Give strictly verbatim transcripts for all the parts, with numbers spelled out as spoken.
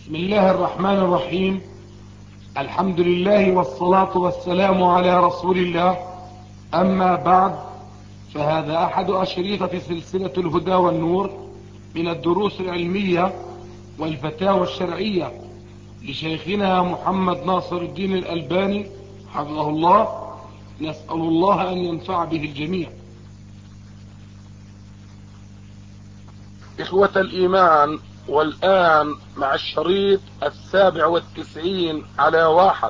بسم الله الرحمن الرحيم. الحمد لله والصلاة والسلام على رسول الله. أما بعد، فهذا أحد أشريطة سلسلة الهدى والنور من الدروس العلمية والفتاوى الشرعية لشيخنا محمد ناصر الدين الألباني حفظه الله. نسأل الله أن ينفع به الجميع. إخوة الإيمان، والآن مع الشريط السابع والتسعين على واحد.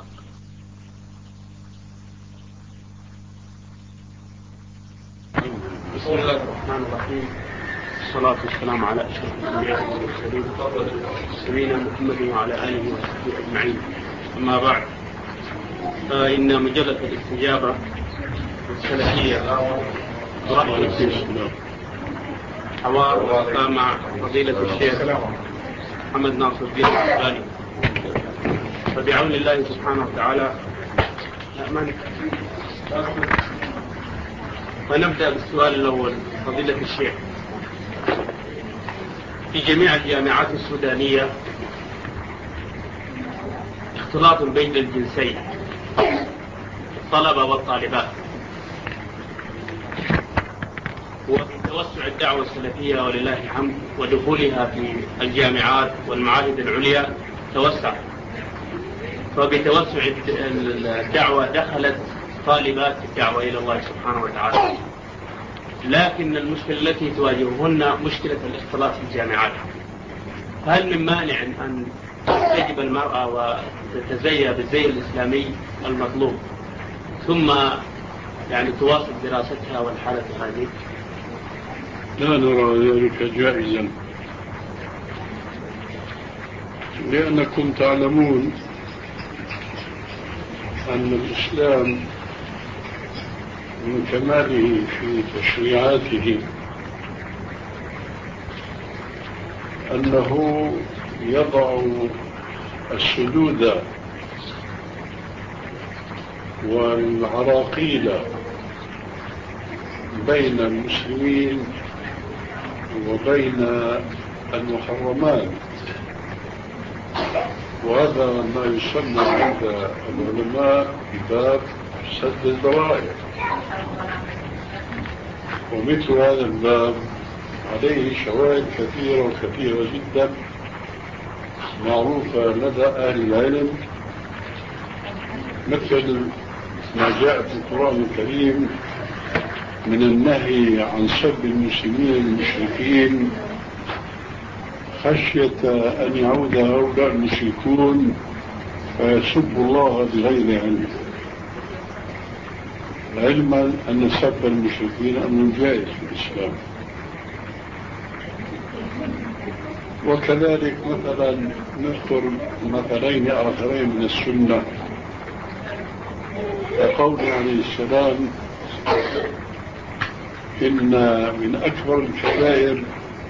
بسم الله الرحمن الرحيم، الصلاة والسلام على أشرف الأنبياء والمرسلين سيدنا محمد وعلى آله وصحبه أجمعين. أما بعد، فإن مجلة الاستجابة السلفية حوار مع فضيلة الشيخ محمد ناصر الدين الألباني، فبعون الله سبحانه وتعالى نأمن. ونبدأ بالسؤال الأول. فضيلة الشيخ، في جميع الجامعات السودانية اختلاط بين الجنسين، الطلبة والطالبات، وفي توسع الدعوة السلفية ولله الحمد ودخولها في الجامعات والمعاهد العليا توسع، فبتوسع الدعوة دخلت طالبات الدعوة إلى الله سبحانه وتعالى، لكن المشكلة التي تواجههن مشكلة الاختلاط في الجامعات. هل من مانع أن تجب المرأة وتتزي بالزي الإسلامي المطلوب ثم يعني تواصل دراستها والحالة هذه؟ لا نرى ذلك جائزا، لأنكم تعلمون أن الإسلام من كماله في تشريعاته أنه يضع السدود والعراقيل بين المسلمين وبين المحرمات، وهذا ما يسمى عند العلماء بباب سد الذرائع. ومثل هذا الباب عليه شواهد كثيرة وكثيرة جدا معروفة لدى أهل العلم، مثل ما جاء في القرآن الكريم من النهي عن سب المسلمين المشركين خشية أن يعود هؤلاء المشركون فيسبوا الله بغير علم، علما أن سب المشركين أمر جائز في الإسلام. وكذلك مثلا نذكر مثلين آخرين من السنة، كقول عليه السلام: إن من أكبر الكبائر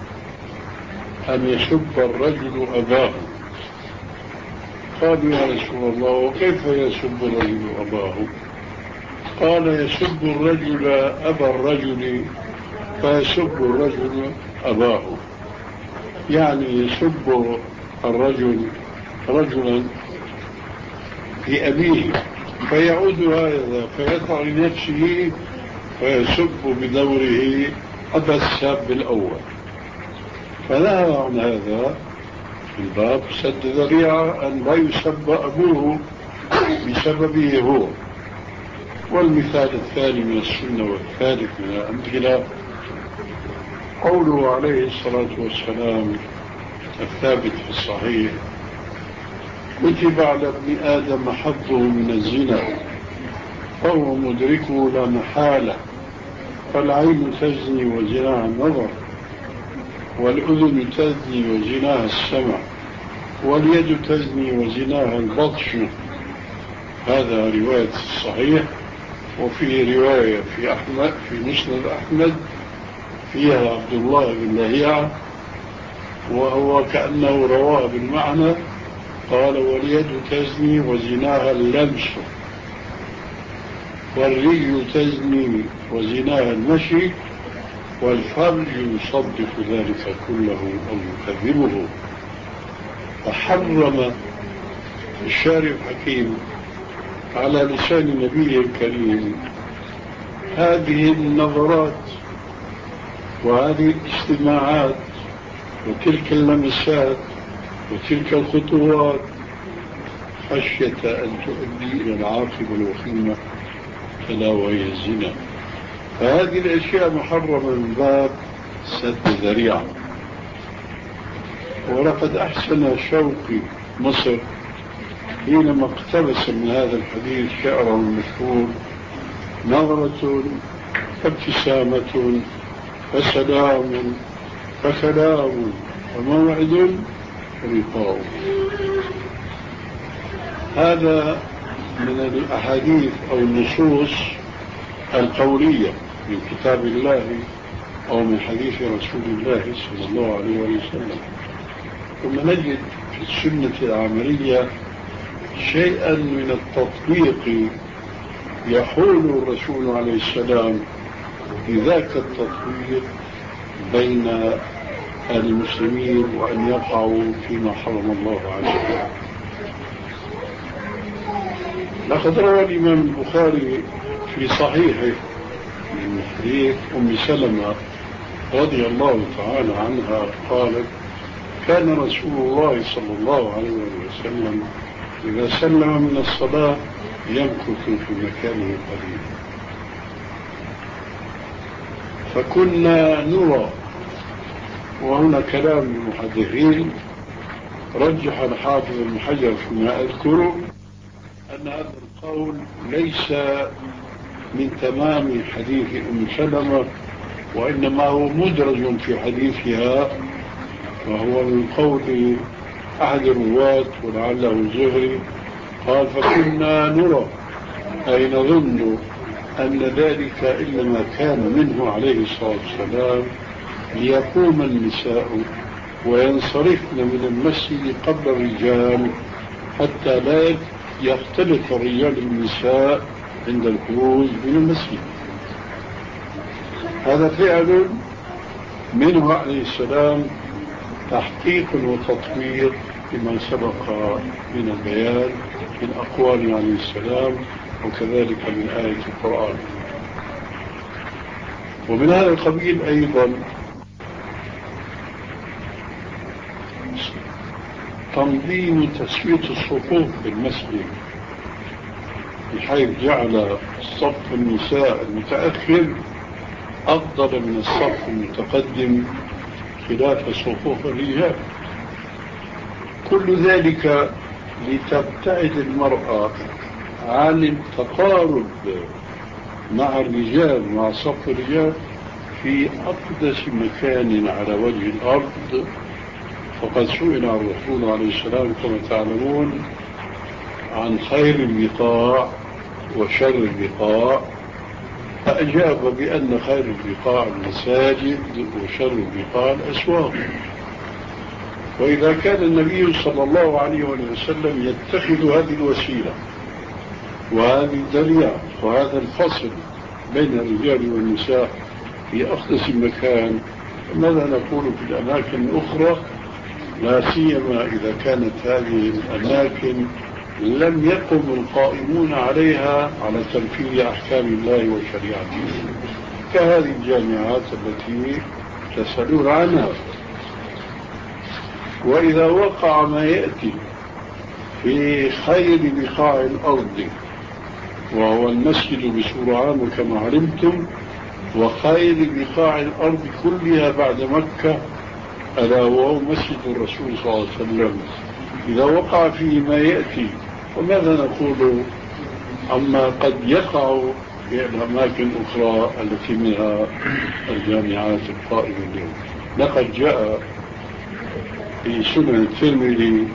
أن يسب الرجل أباه. قالوا: يا رسول الله، وكيف يسب الرجل أباه؟ قال: يسب الرجل أبا الرجل فيسب الرجل أباه، يعني يسب الرجل رجلا في أبيه فيعود هذا فيطع لنفسه فيسب بدوره أبا الساب الأول. فنهى عن هذا في الباب سد ذريعة أن لا يسب أبوه بسببه هو. والمثال الثاني من السنة والثالث من الأمثلة قوله عليه الصلاة والسلام الثابت في الصحيح: كتب على ابن آدم حظه من الزنا فهو مدركه لا محالة، فالعين تزني وزناها النظر، والأذن تزني وزناها السمع، واليد تزني وزناها البطش. هذا رواية الصحيح. وفي رواية في أحمد في مسند أحمد فيها عبد الله بن لهيعة، وهو كأنه رواه بالمعنى، قال: واليد تزني وزناها اللمس، والرجل تزني وزناها المشي، والفرج يصدق ذلك كله أو يكذبه. فحرم الشارع الحكيم على لسان نبيه الكريم هذه النظرات وهذه الاجتماعات وتلك اللمسات وتلك الخطوات خشية أن تؤدي إلى العاقبة الوخيمة فلا وهي الزنا. فهذه الأشياء محرمة من باب سد ذريعة. ولقد أحسن شوقي مصر حينما اقتبس من هذا الحديث شعره المشهور: نظرة فابتسامة فسلام فكلام وموعد لقاء. هذا من الأحاديث أو النصوص القولية من كتاب الله أو من حديث رسول الله صلى الله عليه وسلم. ثم نجد في السنة العملية شيئا من التطبيق يحول الرسول عليه السلام بذاك التطبيق بين المسلمين وأن يقعوا فيما حرم الله عليهم. لقد روى الإمام البخاري في صحيحه من حديث أم سلمة رضي الله تعالى عنها قالت: كان رسول الله صلى الله عليه وسلم إذا سلم من الصلاة يمكث في مكانه قليلا، فكنا نرى، وهنا كلام المحدثين رجح الحافظ ابن حجر فيما أذكره أن هذا القول ليس من تمام حديث أم سلمة، وإنما هو مدرج في حديثها، وهو من قول أحد الرواة ولعله الزهري قال: فكنا نرى أي نظن أن ذلك إنما كان منه عليه الصلاة والسلام ليقوم النساء وينصرفن من المسجد قبل الرجال حتى لا يختلط الرجال بالنساء عند الخروج من المسجد. هذا فعل منه عليه السلام تحقيق وتطوير لما سبق من البيان من أقوال عليه السلام وكذلك من آية القرآن. ومن هذا القبيل أيضا تنظيم تسوية الصفوف في المسجد، بحيث جعل صف النساء المتأخر أفضل من الصف المتقدم خلاف صفوف الرجال. كل ذلك لتبتعد المرأة عن التقارب مع الرجال مع صف الرجال في أقدس مكان على وجه الأرض. فقد سئل الرسول عليه السلام كما تعلمون عن خير البقاع وشر البقاع، فأجاب بأن خير البقاع المساجد وشر البقاع الأسواق. وإذا كان النبي صلى الله عليه وسلم يتخذ هذه الوسيلة وهذه الذريعة وهذا الفصل بين الرجال والنساء في أقدس مكان، ماذا نقول في الأماكن الأخرى، لا سيما إذا كانت هذه الأماكن لم يقم القائمون عليها على تنفيذ أحكام الله وشريعته، كهذه الجامعات التي تسألون عنها. وإذا وقع ما يأتي في خير بقاع الأرض وهو المسجد بصورة عامة كما علمتم، وخير بقاع الأرض كلها بعد مكة ألا وهو مسجد الرسول صلى الله عليه وسلم، إذا وقع فيه ما يأتي وماذا نقول عما قد يقع في الأماكن الأخرى التي منها الجامعات القائمة اليوم؟ لقد جاء في سنن الترمذي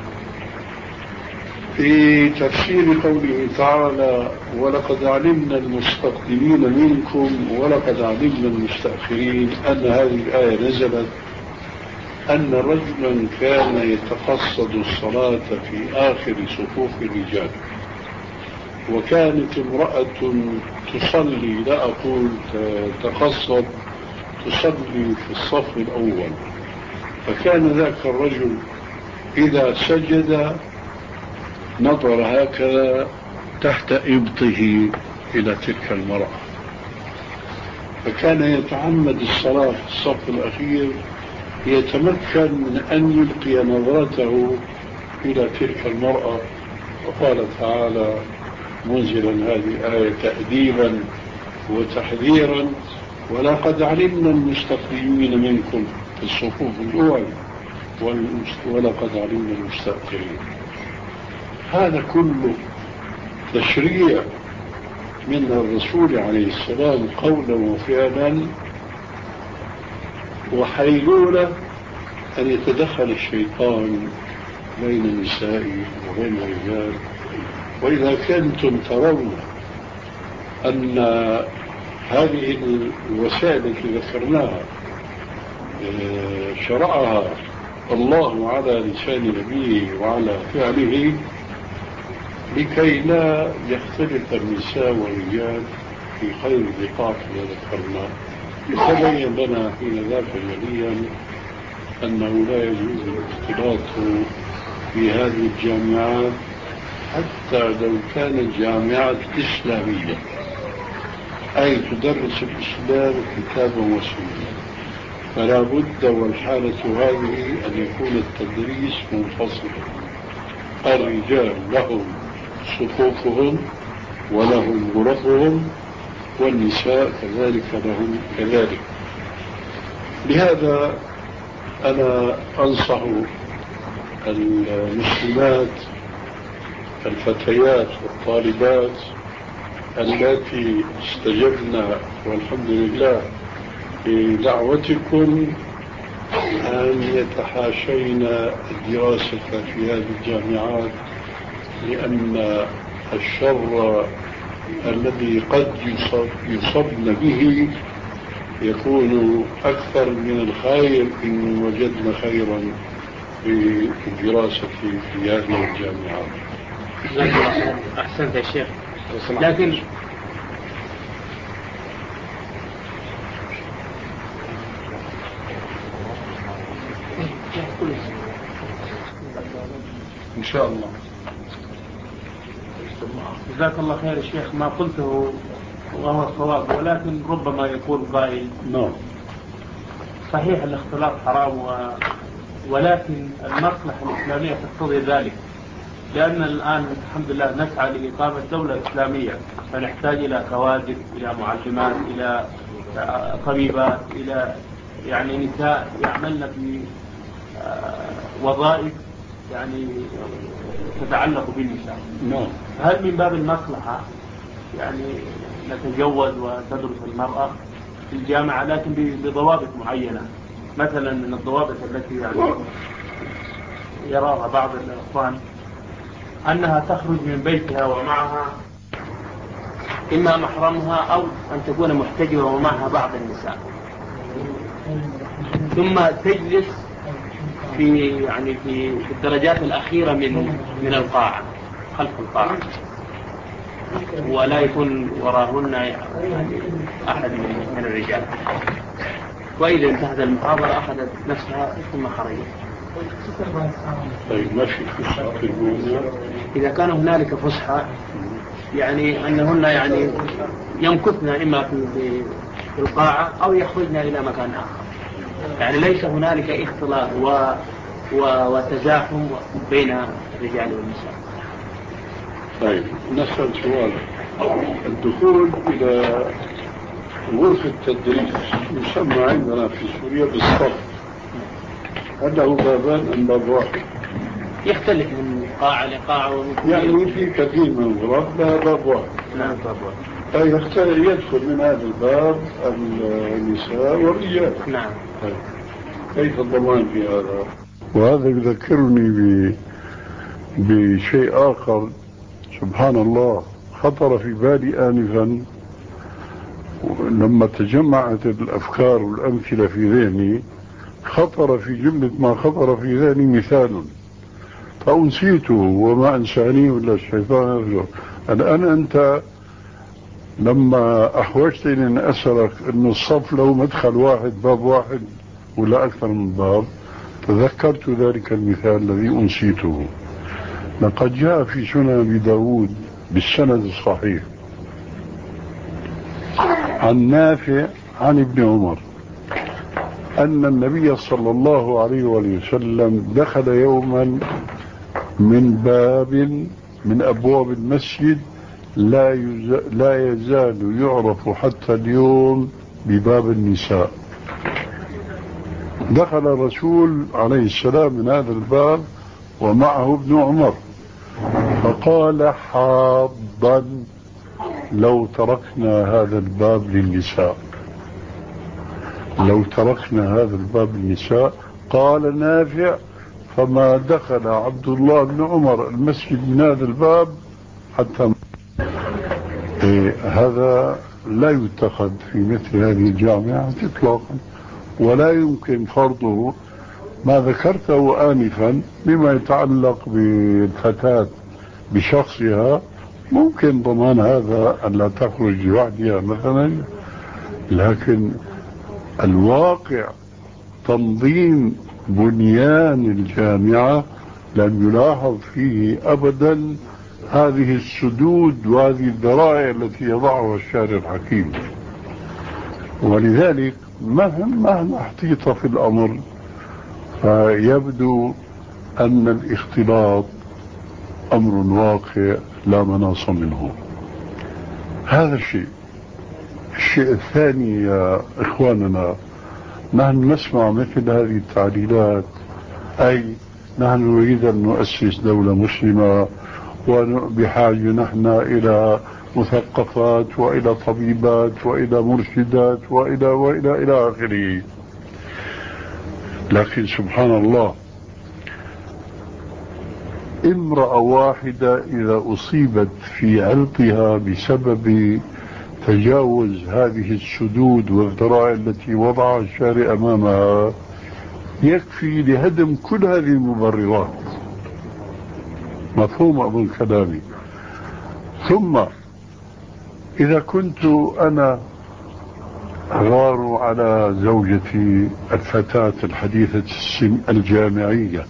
في تفسير قوله تعالى: ولقد علمنا المستقدمين منكم ولقد علمنا المستأخرين، أن هذه الآية نزلت أن رجلا كان يتقصد الصلاة في آخر صفوف الرجال، وكانت امرأة تصلي، لا أقول تقصد، تصلي في الصف الأول. فكان ذاك الرجل إذا سجد نظر هكذا تحت إبطه إلى تلك المرأة، فكان يتعمد الصلاة في الصف الأخير يتمكن من أن يلقي نظرته إلى تلك المرأة. وقال تعالى منزلا هذه الآية تأديبا وتحذيرا: ولقد علمنا المستقدمين منكم في الصفوف الأول ولقد علمنا المستأخرين. هذا كله تشريع من الرسول عليه السلام قولا وفعلا، وحيلولة أن يتدخل الشيطان بين النساء وبين الرجال. وإذا كنتم ترون أن هذه الوسائل التي ذكرناها شرعها الله على لسان نبيه وعلى فعله لكي لا يختلف النساء والرجال في خير البقاع كما ذكرنا، يتبين لنا حين ذاك جليا أنه لا يجوز الاختلاط في هذه الجامعات حتى لو كانت جامعات إسلامية، أي تدرس الإسلام كتابا وسنة، فلا بد والحالة هذه أن يكون التدريس منفصلا. الرجال لهم صفوفهم ولهم غرفهم، والنساء كذلك لهم كذلك. لهذا أنا أنصح المسلمات الفتيات والطالبات التي استجبنا والحمد لله بدعوتكم أن يتحاشين الدراسة في هذه الجامعات، لأن الشر الذي قد يصب يصبن به يكون أكثر من الخير إن وجدنا خيرا في الدراسة في هذه الجامعات. أحسنت يا شيخ. لكن إن شاء الله. جزاك الله خير يا شيخ. ما قلته وهو صواب، ولكن ربما يكون قائل نعم صحيح الاختلاط حرام و... ولكن المصلحة الإسلامية تقتضي ذلك، لأن الآن الحمد لله نسعى لإقامة دولة إسلامية، فنحتاج إلى كوادر، إلى معلمات، إلى طبيبات، إلى يعني نساء يعملن في وظائف يعني تتعلق بالنساء. نعم. هل من باب المصلحة يعني نتجوز وتدرس المرأة في الجامعة لكن بضوابط معينة؟ مثلا من الضوابط التي يعني يراها بعض الإخوان أنها تخرج من بيتها ومعها إما محرمها أو أن تكون محتجبة ومعها بعض النساء، ثم تجلس في يعني في الدرجات الأخيرة من من القاعة خلف القاعة، ولا يكون وراهن يعني أحد من الرجال، وإذا انتهت المحاضرة أخذت نفسها ثم خرجت. طيب ما في فسحة في الموضوع؟ إذا كان هنالك فسحة يعني أنهن يعني يمكثن إما في في القاعة أو يخرجن إلى مكان آخر، يعني ليس هنالك اختلاط و وتزاحم بين الرجال والنساء. طيب نسأل سؤال: الدخول إلى غرفة التدريس يسمى عندنا في سوريا بالصف، هل له بابان أم باب واحد؟ يختلف من قاعة لقاعة، يعني في كثير من الغرف لا باب واحد. نعم باب واحد. فيختلف يدخل من هذا الباب النساء والرجال. نعم. طيب كيف الضمان في هذا؟ وهذا يذكرني ب... بشيء آخر سبحان الله خطر في بالي آنفا لما تجمعت الأفكار والأمثلة في ذهني. خطر في جملة ما خطر في ذهني مثال فأنسيته وما أنسانيه إلا الشيطان يرجع. الآن أنت لما أحوجتني أن أسألك أن الصف له مدخل واحد باب واحد ولا أكثر من باب، تذكرت ذلك المثال الذي أنسيته. لقد جاء في سنن أبي داود بالسند الصحيح عن نافع عن ابن عمر أن النبي صلى الله عليه وسلم دخل يوما من باب من أبواب المسجد لا, لا يزال يعرف حتى اليوم بباب النساء. دخل الرسول عليه السلام من هذا الباب ومعه ابن عمر، فقال حاضا لو تركنا هذا الباب للنساء، لو تركنا هذا الباب للنساء. قال نافع فما دخل عبد الله بن عمر المسجد من هذا الباب حتى إيه هذا لا يتخذ في مثل هذه الجامعة إطلاقا، ولا يمكن فرضه ما ذكرته آنفا بما يتعلق بالفتاة بشخصها. ممكن ضمان هذا أن لا تخرج لوحدها مثلا، لكن الواقع تنظيم بنيان الجامعة لم يلاحظ فيه أبدا هذه السدود وهذه الذرائع التي يضعها الشارع الحكيم. ولذلك مهما احتيط في الأمر فيبدو أن الاختلاط أمر واقع لا مناص منه. هذا الشيء. الشيء الثاني يا إخواننا، نحن نسمع مثل هذه التعليلات، أي نحن نريد أن نؤسس دولة مسلمة وبحاجة نحن إلى مثقفات وإلى طبيبات وإلى مرشدات وإلى وإلى إلى آخره. لكن سبحان الله، امرأة واحدة إذا أصيبت في عرضها بسبب تجاوز هذه السدود والذرائع التي وضعها الشارع أمامها يكفي لهدم كل هذه المبررات. مفهوم أظن كلامي. ثم إذا كنت أنا أغار على زوجتي الفتاة الحديثة السن الجامعية،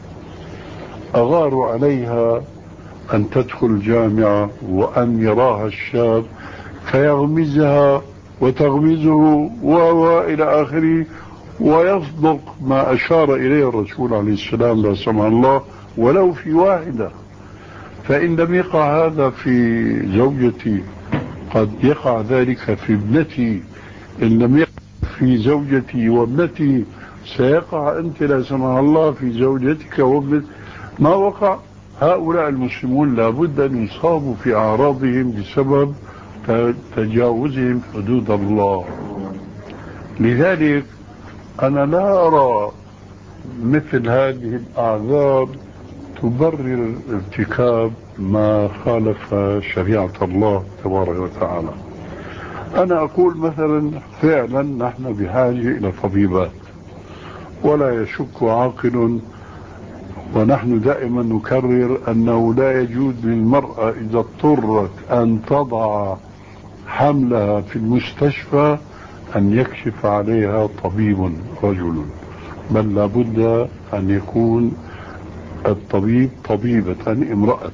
أغار عليها أن تدخل الجامعة وأن يراها الشاب فيغمزها وتغمزه وإلى آخره، ويصدق ما أشار إليه الرسول عليه السلام لا سمح الله ولو في واحدة. فإن لم يقع هذا في زوجتي قد يقع ذلك في ابنتي، إن لم يقع في زوجتي وابنتي سيقع أنت لا سمح الله في زوجتك وابنتك. ما وقع. هؤلاء المسلمون لابد أن يصابوا في أعراضهم بسبب تجاوزهم حدود الله. لذلك أنا لا أرى مثل هذه الأعذار تبرر ارتكاب ما خالف شريعة الله تبارك وتعالى. أنا أقول مثلا فعلا نحن بحاجة إلى طبيبات، ولا يشك عاقل، ونحن دائما نكرر أنه لا يجوز للمرأة إذا اضطرت أن تضع حملها في المستشفى أن يكشف عليها طبيب رجل، بل لابد أن يكون الطبيب طبيبة امرأة.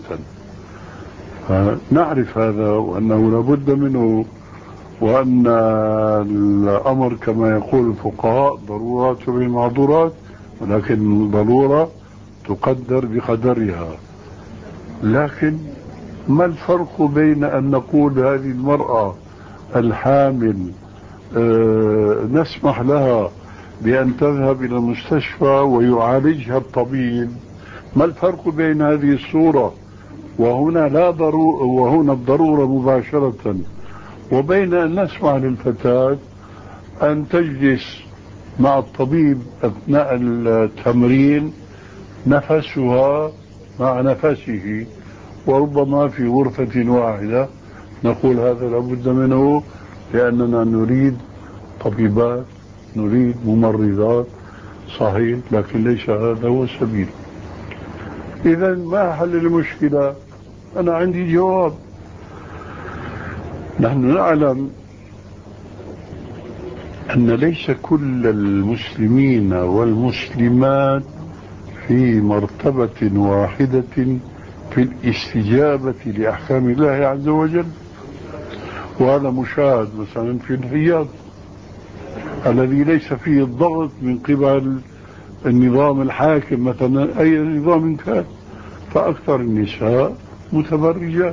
نعرف هذا وأنه لابد منه، وأن الأمر كما يقول الفقهاء ضرورات بالمعذورات، ولكن الضرورة تقدر بقدرها. لكن ما الفرق بين أن نقول هذه المرأة الحامل أه نسمح لها بأن تذهب إلى المستشفى ويعالجها الطبيب؟ ما الفرق بين هذه الصورة وهنا لا ضرورة وهنا الضرورة مباشرة، وبين أن نسمح للفتاة أن تجلس مع الطبيب أثناء التمرين نفسها مع نفسه وربما في غرفة واحدة؟ نقول هذا لابد منه لأننا نريد طبيبات، نريد ممرضات، صحيح، لكن ليس هذا هو السبيل. إذا ما حل المشكلة؟ أنا عندي جواب. نحن نعلم أن ليس كل المسلمين والمسلمات في مرتبة واحدة في الاستجابة لأحكام الله عز وجل، وهذا مشاهد مثلا في الرياض الذي ليس فيه الضغط من قبل النظام الحاكم مثلا أي نظام كان، فأكثر النساء متبرجات.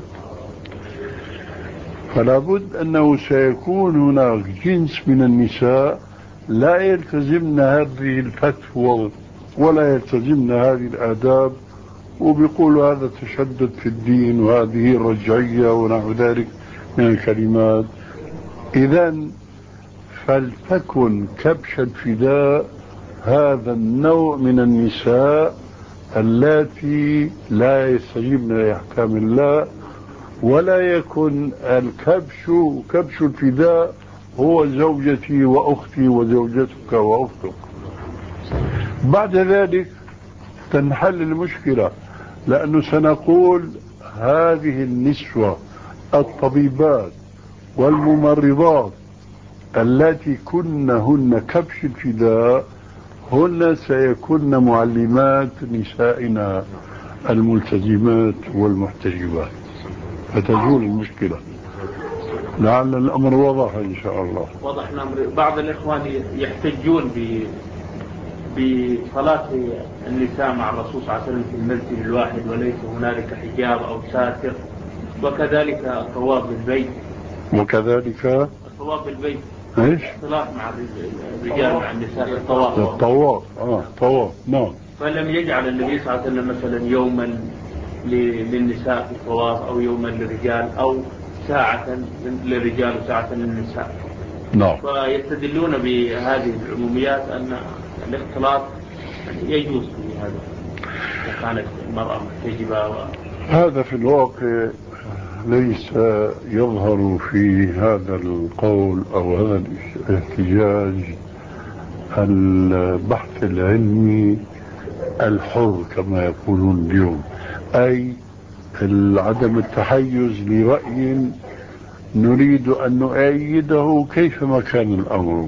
فلا بد أنه سيكون هناك جنس من النساء لا يلتزمن هذه الفتوى ولا يلتزمن هذه الآداب، وبيقولوا هذا تشدد في الدين وهذه رجعية ونحو ذلك من الكلمات. إذن فلتكن كبش الفداء هذا النوع من النساء اللاتي لا يستجيبن لأحكام الله، ولا يكن الكبش كبش الفداء هو زوجتي وأختي وزوجتك وأختك. بعد ذلك تنحل المشكلة، لأنه سنقول هذه النسوة الطبيبات والممرضات التي كنهن كبش الفداء هن سيكون معلمات نسائنا الملتزمات والمحتجبات، فتزول المشكلة. لعل الأمر واضح إن شاء الله. واضح الأمر. بعض الإخوان يحتجون ب بصلاة النساء مع الرسول صلى الله عليه وسلم في المسجد الواحد وليس هنالك حجاب أو ساتر، وكذلك الطواف بالبيت، وكذلك الطواف بالبيت ايش؟ صلاة مع الرجال مع النساء الطواف. الطواف اه طواف نعم. فلم يجعل النبي صلى الله عليه وسلم مثلا يوما للنساء في الطواف أو يوما للرجال أو ساعة للرجال وساعة للنساء. نعم. فيستدلون بهذه العموميات أن الاختلاط يجوز في هذا إذا كانت المرأة محتجبة و... هذا في الواقع ليس يظهر في هذا القول أو هذا الاحتجاج البحث العلمي الحر كما يقولون اليوم، أي عدم التحيز لرأي نريد أن نؤيده كيفما كان الأمر.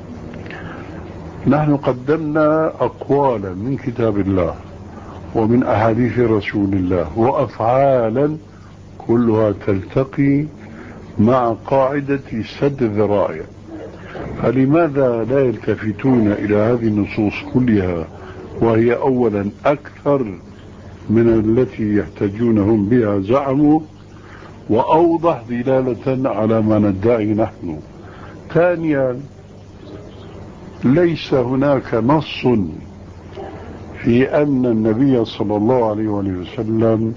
نحن قدمنا أقوالا من كتاب الله ومن أحاديث رسول الله وأفعالا كلها تلتقي مع قاعدة سد الذرائع، فلماذا لا يلتفتون إلى هذه النصوص كلها وهي أولا أكثر من التي يحتاجونهم بها زعموا وأوضح دلالة على ما ندعي نحن. ثانيا ليس هناك نص في أن النبي صلى الله عليه وسلم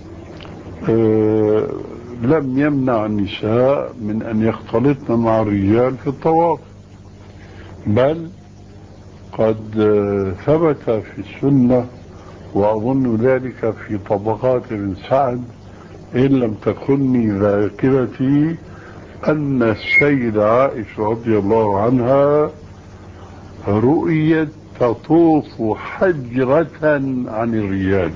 آه لم يمنع النساء من أن يختلطن مع الرجال في الطواف، بل قد آه ثبت في السنة، وأظن ذلك في طبقات ابن سعد إن لم تخني ذاكرتي، أن السيدة عائشة رضي الله عنها رؤيت تطوف حجرة عن الرجال،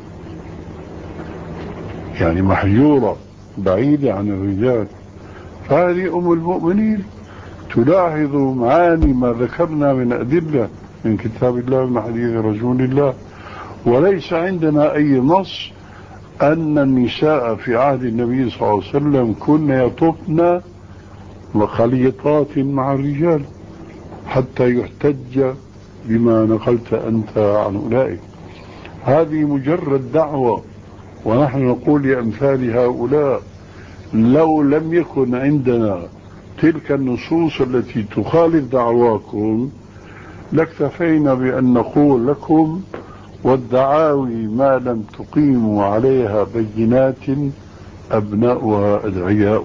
يعني محجورة بعيدة عن الرجال. فهذه أم المؤمنين تلاحظ معاني ما ذكرنا من أدلة من كتاب الله ومن حديث رسول الله، وليس عندنا أي نص أن النساء في عهد النبي صلى الله عليه وسلم كن يطفن وخليطات مع الرجال حتى يحتج بما نقلت أنت عن أولئك. هذه مجرد دعوة، ونحن نقول لأمثال هؤلاء لو لم يكن عندنا تلك النصوص التي تخالف دعواكم لاكتفينا بأن نقول لكم والدعاوي ما لم تقيموا عليها بينات أبناؤها أدعياء.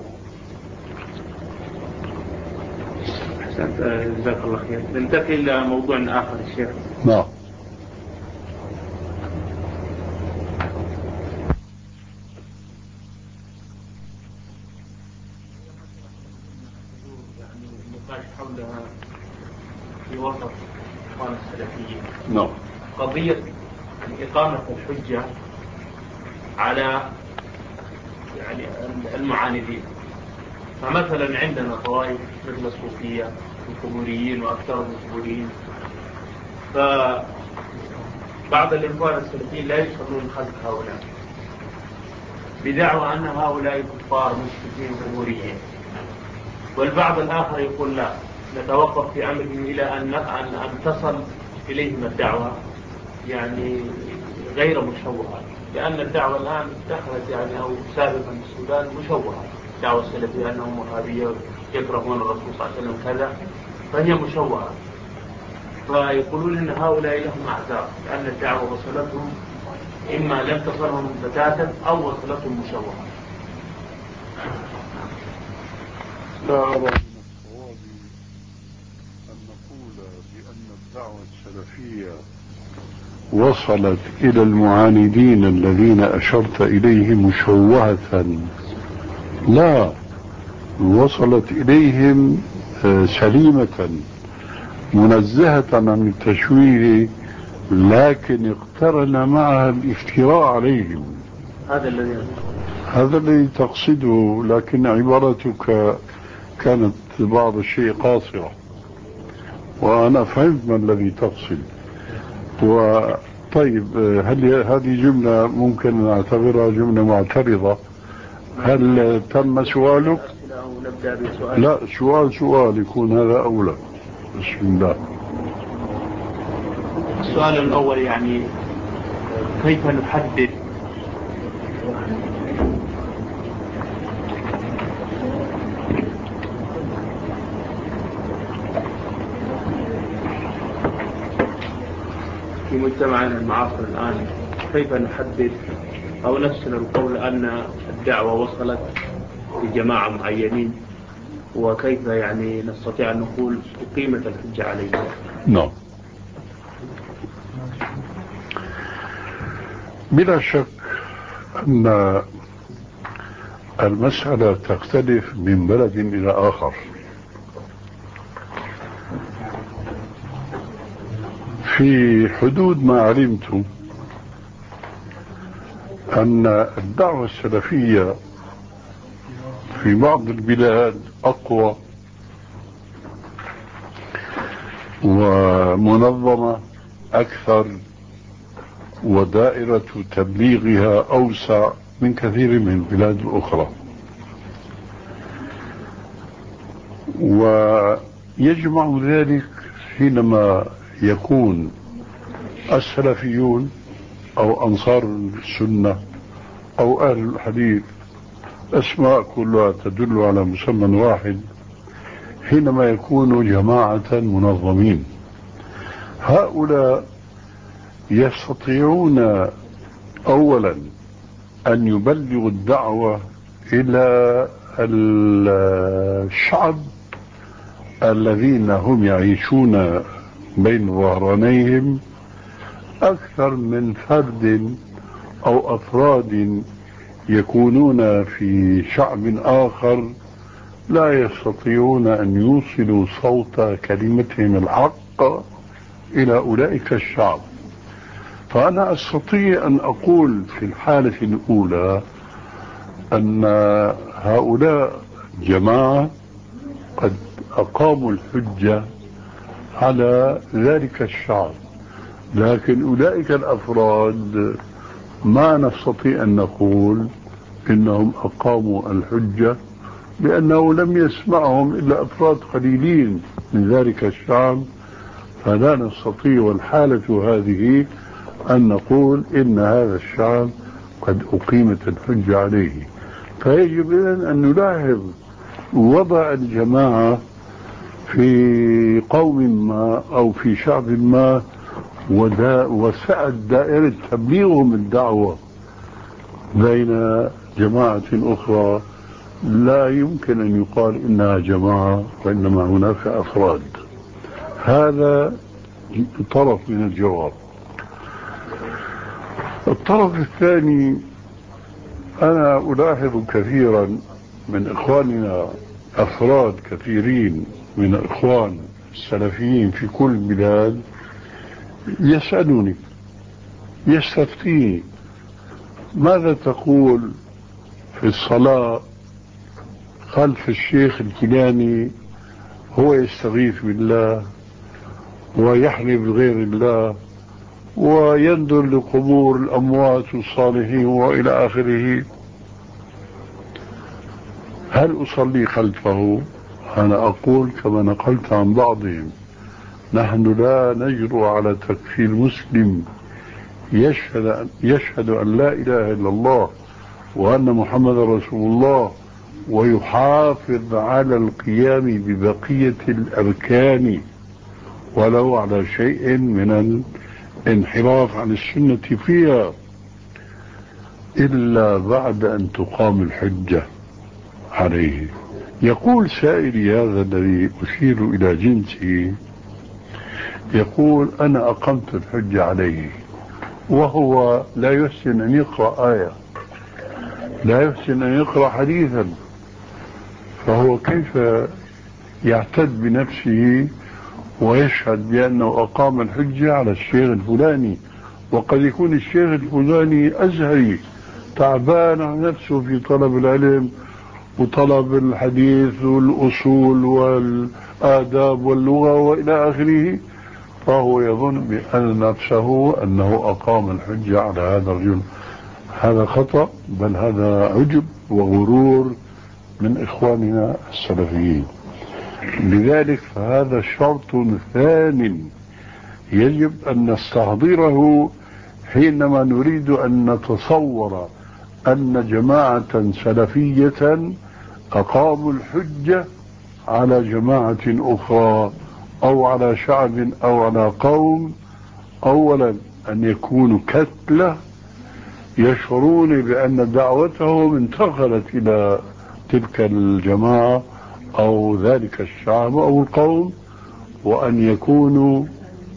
جزاك الله خير. ننتقل إلى موضوع آخر الشيخ. نعم. حولها في وسط الإخوان السلفيين. نعم. قضية إقامة الحجة على يعني المعاندين، فمثلا عندنا طوائف مثل الصوفية القبوريين وأكثرهم القبوريين، فبعض الإخوان السلفيين لا يصلون خلف هؤلاء بدعوى أن هؤلاء كفار مشركين قبوريين، والبعض الآخر يقول لا، نتوقف في أمرهم إلى أن أن تصل إليهم الدعوة يعني غير مشوهة، لأن الدعوة الآن دخلت يعني أو سابقا في السودان مشوهة، الدعوة السلفية أنهم وهابية يكرهون الرسول صلى الله عليه وسلم كذا، فهي مشوهة. فيقولون أن هؤلاء لهم أعذار لأن الدعوة وصلتهم إما لم تصلهم بتاتا أو وصلتهم مشوهة. لا أرى من الصواب أن نقول بأن الدعوة السلفية وصلت إلى المعاندين الذين أشرت إليهم مشوهة، لا، وصلت إليهم سليمة منزهة عن التشويه، لكن اقترن معها الافتراء عليهم. هذا الذي هذا الذي تقصده، لكن عبارتك كانت بعض الشيء قاصرة، وأنا فهمت ما الذي تقصد. وطيب، هل هذه جملة ممكن نعتبرها جملة معترضة؟ هل تم سؤالك؟ لا، سؤال سؤال يكون هذا أولى. بسم الله. السؤال الأول يعني كيف نحدد في مجتمعنا المعاصر الآن، كيف نحدد أو نفسر القول أن الدعوة وصلت لجماعة معينين، وكيف يعني نستطيع أن نقول قيمة الحجة عليهم؟ نعم، بلا شك أن المسألة تختلف من بلد إلى آخر. في حدود ما علمت أن الدعوة السلفية في بعض البلاد أقوى ومنظمة أكثر، ودائرة تبليغها أوسع من كثير من البلاد الأخرى. ويجمع ذلك حينما يكون السلفيون أو أنصار السنة أو أهل الحديث، أسماء كلها تدل على مسمى واحد، حينما يكونوا جماعة منظمين. هؤلاء يستطيعون أولا أن يبلغوا الدعوة إلى الشعب الذين هم يعيشون بين ظهرانيهم أكثر من فرد أو أفراد يكونون في شعب آخر لا يستطيعون أن يوصلوا صوت كلمتهم الحق إلى أولئك الشعب. فأنا أستطيع أن أقول في الحالة الأولى أن هؤلاء جماعة قد أقاموا الحجة على ذلك الشعب، لكن أولئك الأفراد ما نستطيع أن نقول إنهم أقاموا الحجة، لأنه لم يسمعهم إلا أفراد قليلين من ذلك الشعب. فلا نستطيع والحالة هذه أن نقول إن هذا الشعب قد أقيمت الحجة عليه. فيجب أن نلاحظ وضع الجماعة في قوم ما أو في شعب ما، وسعت دائرة تبليغهم الدعوة بين جماعة أخرى. لا يمكن أن يقال إنها جماعة، وإنما هناك أفراد. هذا طرف من الجواب. الطرف الثاني، أنا ألاحظ كثيرا من إخواننا، أفراد كثيرين من الإخوان السلفيين في كل البلاد يسألوني، يستفتيني: ماذا تقول في الصلاة خلف الشيخ الفلاني هو يستغيث بالله ويحلف بغير الله وينظر لقبور الأموات والصالحين وإلى آخره، هل أصلي خلفه؟ أنا أقول كما نقلت عن بعضهم: نحن لا نجرؤ على تكفير مسلم يشهد, يشهد أن لا إله إلا الله وأن محمد رسول الله ويحافظ على القيام ببقية الأركان ولو على شيء من الانحراف عن السنة فيها، إلا بعد أن تقام الحجة عليه. يقول سائلي هذا الذي أشير إلى جنسه، يقول: أنا أقمت الحجة عليه وهو لا يحسن أن يقرأ آية، لا يحسن أن يقرأ حديثا، فهو كيف يعتد بنفسه ويشهد بأنه أقام الحجة على الشيخ الفلاني؟ وقد يكون الشيخ الفلاني أزهري تعبان عن نفسه في طلب العلم وطلب الحديث والأصول والآداب واللغة وإلى آخره، فهو يظن بأن نفسه أنه أقام الحجة على هذا الرجل. هذا خطأ، بل هذا عجب وغرور من إخواننا السلفيين. لذلك فهذا شرط ثان يجب أن نستحضره حينما نريد أن نتصور أن جماعة سلفية أقاموا الحجة على جماعة أخرى أو على شعب أو على قوم. أولا أن يكونوا كتلة يشعرون بأن دعوتهم انتقلت إلى تلك الجماعة أو ذلك الشعب أو القوم، وأن يكونوا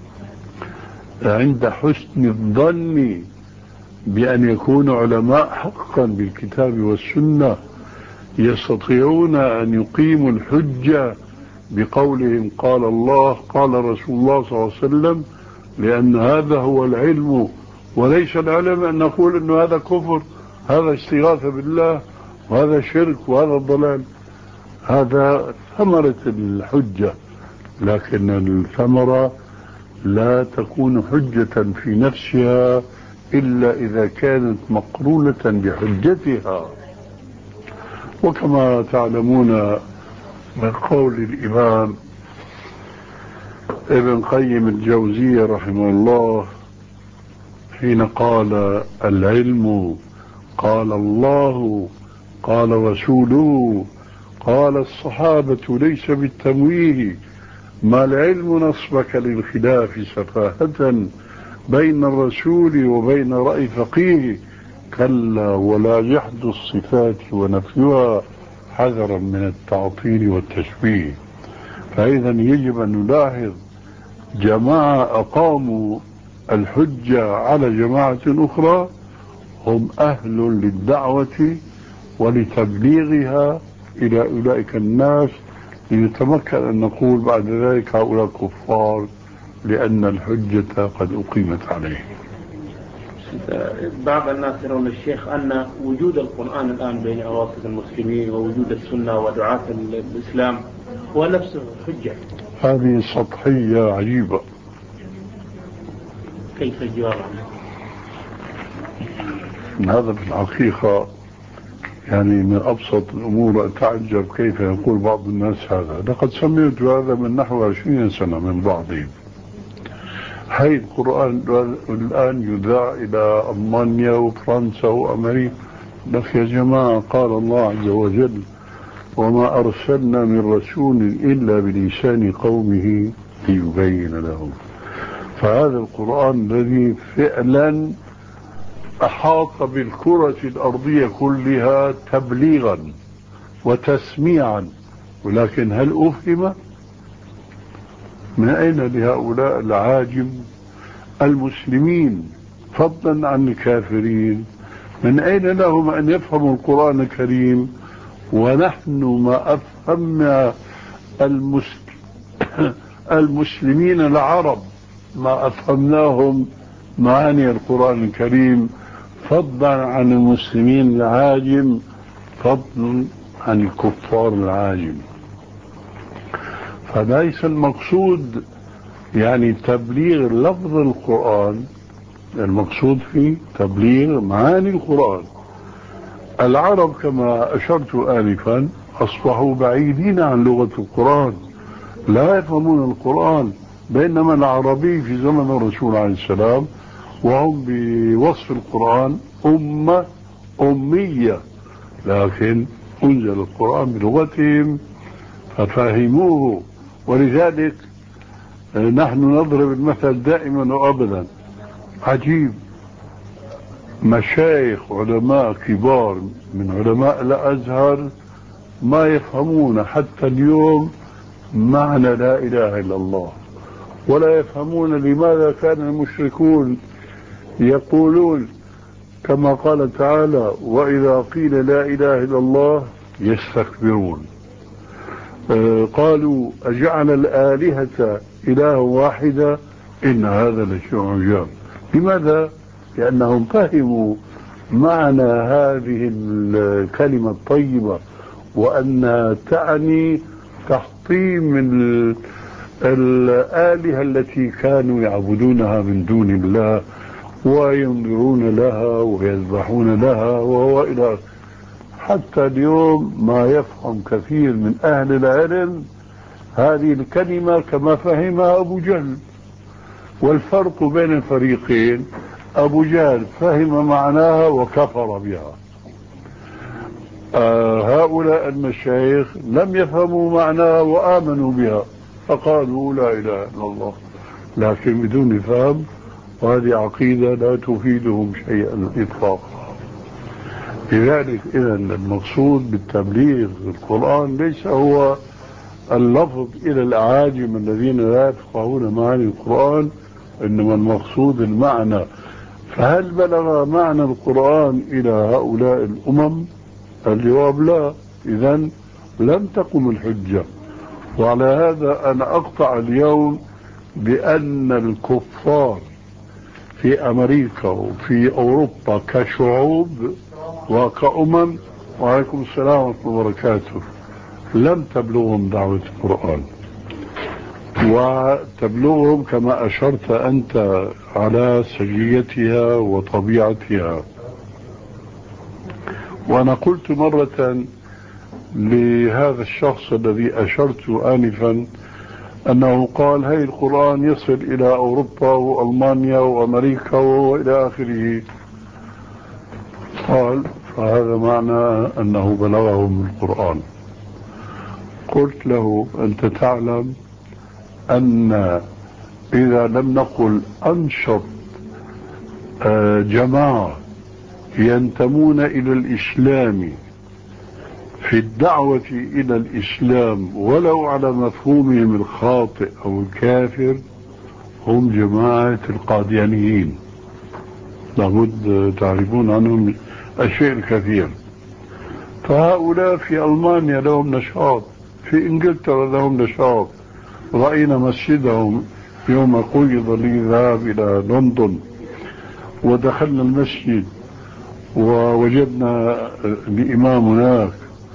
عند حسن الظن بأن يكونوا علماء حقا بالكتاب والسنة يستطيعون أن يقيموا الحجة بقولهم قال الله قال رسول الله صلى الله عليه وسلم، لأن هذا هو العلم، وليس العلم أن نقول أن هذا كفر، هذا استغاثة بالله، وهذا شرك، وهذا الضلال. هذا ثمرة الحجة، لكن الثمرة لا تكون حجة في نفسها إلا إذا كانت مقرونة بحجتها. وكما تعلمون من قول الإمام ابن قيم الجوزية رحمه الله حين قال: العلم قال الله قال رسوله قال الصحابة ليس بالتمويه، ما العلم نصبك للخلاف سفاهة بين الرسول وبين رأي فقيه، كلا ولا جحد الصفات ونفيها حذرا من التعطيل والتشبيه. فإذا يجب أن نلاحظ جماعة أقاموا الحجة على جماعة أخرى هم أهل للدعوة ولتبليغها إلى أولئك الناس، ليتمكن أن نقول بعد ذلك هؤلاء كفار لأن الحجة قد أقيمت عليه. بعض الناس يرون الشيخ أن وجود القرآن الآن بين أواسط المسلمين ووجود السنة ودعاة الإسلام هو نفسه حجة. هذه سطحية عجيبة. كيف الجواب؟ هذا في الحقيقة يعني من أبسط الأمور. أتعجب كيف يقول بعض الناس هذا. لقد سمعت هذا من نحو عشرين سنة من بعضهم. هاي القرآن الآن يذاع إلى ألمانيا وفرنسا وأمريكا. لك يا جماعة قال الله عز وجل: وما أرسلنا من رسول إلا بلسان قومه ليبين لهم. فهذا القرآن الذي فعلا أحاط بالكرة الأرضية كلها تبليغا وتسميعا، ولكن هل أفهم؟ من أين لهؤلاء العاجم المسلمين فضلا عن الكافرين، من أين لهم أن يفهموا القرآن الكريم ونحن ما أفهمنا المسلمين العرب ما أفهمناهم معاني القرآن الكريم، فضلا عن المسلمين العاجم، فضلا عن الكفار العاجم. فليس المقصود يعني تبليغ لفظ القرآن، المقصود فيه تبليغ معاني القرآن. العرب كما أشرت آنفا أصبحوا بعيدين عن لغة القرآن، لا يفهمون القرآن، بينما العربي في زمن الرسول عليه السلام وهم بوصف القرآن أمة أمية، لكن أنزل القرآن بلغتهم ففهموه. ولذلك نحن نضرب المثل دائما وأبدا. عجيب، مشايخ علماء كبار من علماء الأزهر ما يفهمون حتى اليوم معنى لا إله إلا الله، ولا يفهمون لماذا كان المشركون يقولون كما قال تعالى: وإذا قيل لا إله إلا الله يستكبرون. آه قالوا: أجعل الآلهة إله واحدة إن هذا لشيء عجاب. لماذا؟ لأنهم فهموا معنى هذه الكلمة الطيبة، وأنها تعني تحطيم الآلهة التي كانوا يعبدونها من دون الله وينظرون لها ويذبحون لها وهو إلى. حتى اليوم ما يفهم كثير من أهل العلم هذه الكلمة كما فهمها أبو جهل. والفرق بين الفريقين: أبو جهل فهم معناها وكفر بها، آه هؤلاء المشايخ لم يفهموا معناها وآمنوا بها فقالوا لا إله إلا الله، لكن بدون فهم، وهذه عقيدة لا تفيدهم شيئا إطلاقا. لذلك إذا المقصود بالتبليغ القرآن ليس هو اللفظ إلى الأعاجم الذين لا يفقهون معاني القرآن، إنما المقصود المعنى. فهل بلغ معنى القرآن إلى هؤلاء الأمم؟ الجواب لا. إذن لم تقم الحجة. وعلى هذا أنا أقطع اليوم بأن الكفار في أمريكا وفي أوروبا كشعوب وكأمم، وعليكم السلام ورحمة الله وبركاته، لم تبلغهم دعوة القرآن، وتبلغهم كما أشرت أنت على سجيتها وطبيعتها. وأنا قلت مرة لهذا الشخص الذي أشرت آنفا أنه قال: هاي القرآن يصل إلى أوروبا وألمانيا وأمريكا وإلى آخره. قال: فهذا معنى أنه بلغهم القرآن. قلت له: أنت تعلم أن إذا لم نقل أنشط جماعة ينتمون إلى الإسلام في الدعوة إلى الإسلام ولو على مفهومهم الخاطئ أو الكافر هم جماعة القاديانيين، لابد تعرفون عنهم الشيء الكثير. فهؤلاء في ألمانيا لهم نشاط، في إنجلترا لهم نشاط. رأينا مسجدهم يوم قيض لي ذهاب إلى لندن، ودخلنا المسجد ووجدنا الإمام هناك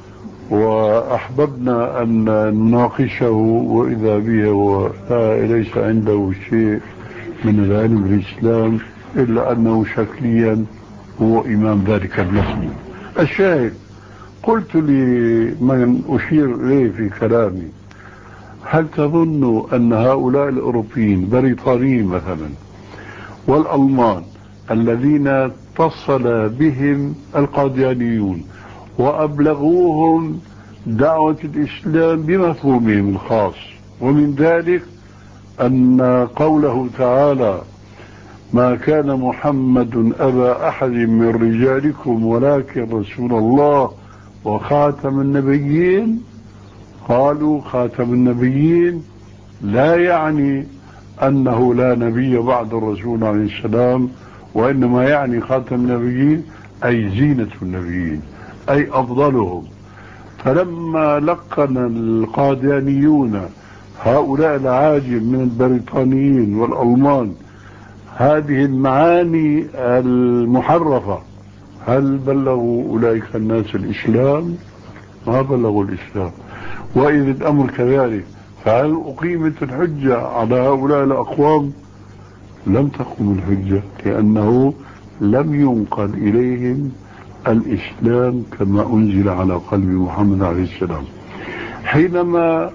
وأحببنا أن نناقشه، وإذا به ولا ليس عنده شيء من العلم الإسلام إلا أنه شكليا هو إمام ذلك المسجد. الشاهد، قلت لمن أشير إليه في كلامي: هل تظن أن هؤلاء الأوروبيين بريطانيين مثلا والألمان الذين اتصل بهم القاديانيون وأبلغوهم دعوة الإسلام بمفهومهم الخاص، ومن ذلك أن قوله تعالى: ما كان محمد أبا أحد من رجالكم ولكن رسول الله وخاتم النبيين، قالوا خاتم النبيين لا يعني أنه لا نبي بعد الرسول عليه السلام، وإنما يعني خاتم النبيين أي زينة النبيين، أي أفضلهم. فلما لقن القاديانيون هؤلاء العاجم من البريطانيين والألمان هذه المعاني المحرفة، هل بلغوا أولئك الناس الإسلام؟ ما بلغوا الإسلام. وإذ الأمر كذلك فهل أقيمت الحجة على هؤلاء الأقوام؟ لم تقم الحجة، لأنه لم ينقل إليهم الإسلام كما أنزل على قلب محمد عليه السلام. حينما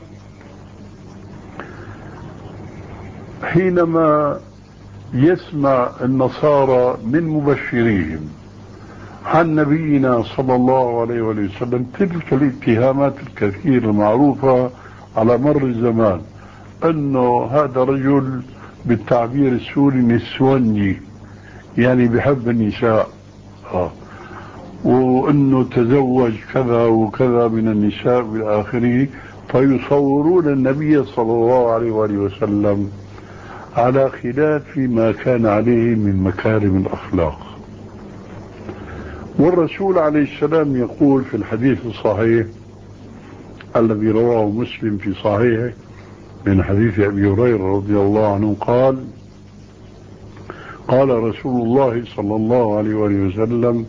حينما يسمع النصارى من مبشريهم عن نبينا صلى الله عليه وسلم تلك الاتهامات الكثيرة المعروفة على مر الزمان، أنه هذا رجل بالتعبير السوري نسوانجي، يعني بحب النساء، آه. وأنه تزوج كذا وكذا من النساء بالآخره، فيصورون النبي صلى الله عليه وسلم على خلاف ما كان عليه من مكارم الأخلاق. والرسول عليه السلام يقول في الحديث الصحيح الذي رواه مسلم في صحيحه من حديث أبي هريرة رضي الله عنه قال: قال رسول الله صلى الله عليه وسلم: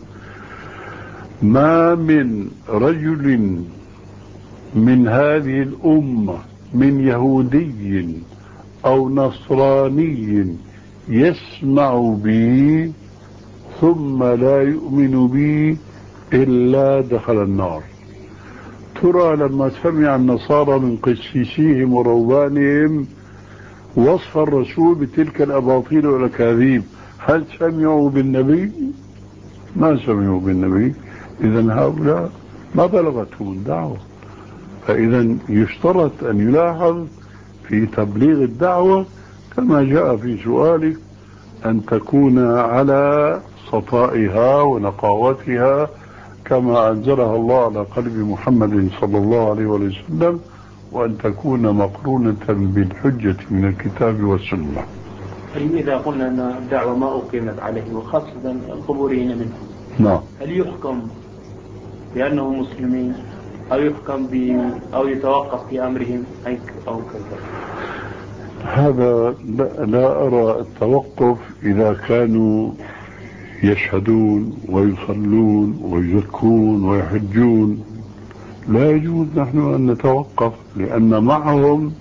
ما من رجل من هذه الأمة من يهودي أو نصراني يسمع بي ثم لا يؤمن بي إلا دخل النار. ترى لما سمع النصارى من قسيسيهم ورهبانهم وصف الرسول بتلك الأباطيل والأكاذيب، هل سمعوا بالنبي؟ ما سمعوا بالنبي. إذن هؤلاء ما بلغتهم الدعوة. فإذا يشترط أن يلاحظ في تبليغ الدعوة كما جاء في سؤالك أن تكون على صفائها ونقاوتها كما أنزلها الله على قلب محمد صلى الله عليه وسلم، وأن تكون مقرونة بالحجة من الكتاب والسنة. إذا قلنا أن الدعوة ما أقيمت عليه وخاصة القبوريين منهم، نعم، هل يحكم بأنهم مسلمين أو يحكم ب أو يتوقف في أمرهم أو كذا؟ هذا لا, لا أرى التوقف إذا كانوا يشهدون ويصلون ويزكون ويحجون، لا يجوز نحن أن نتوقف، لأن معهم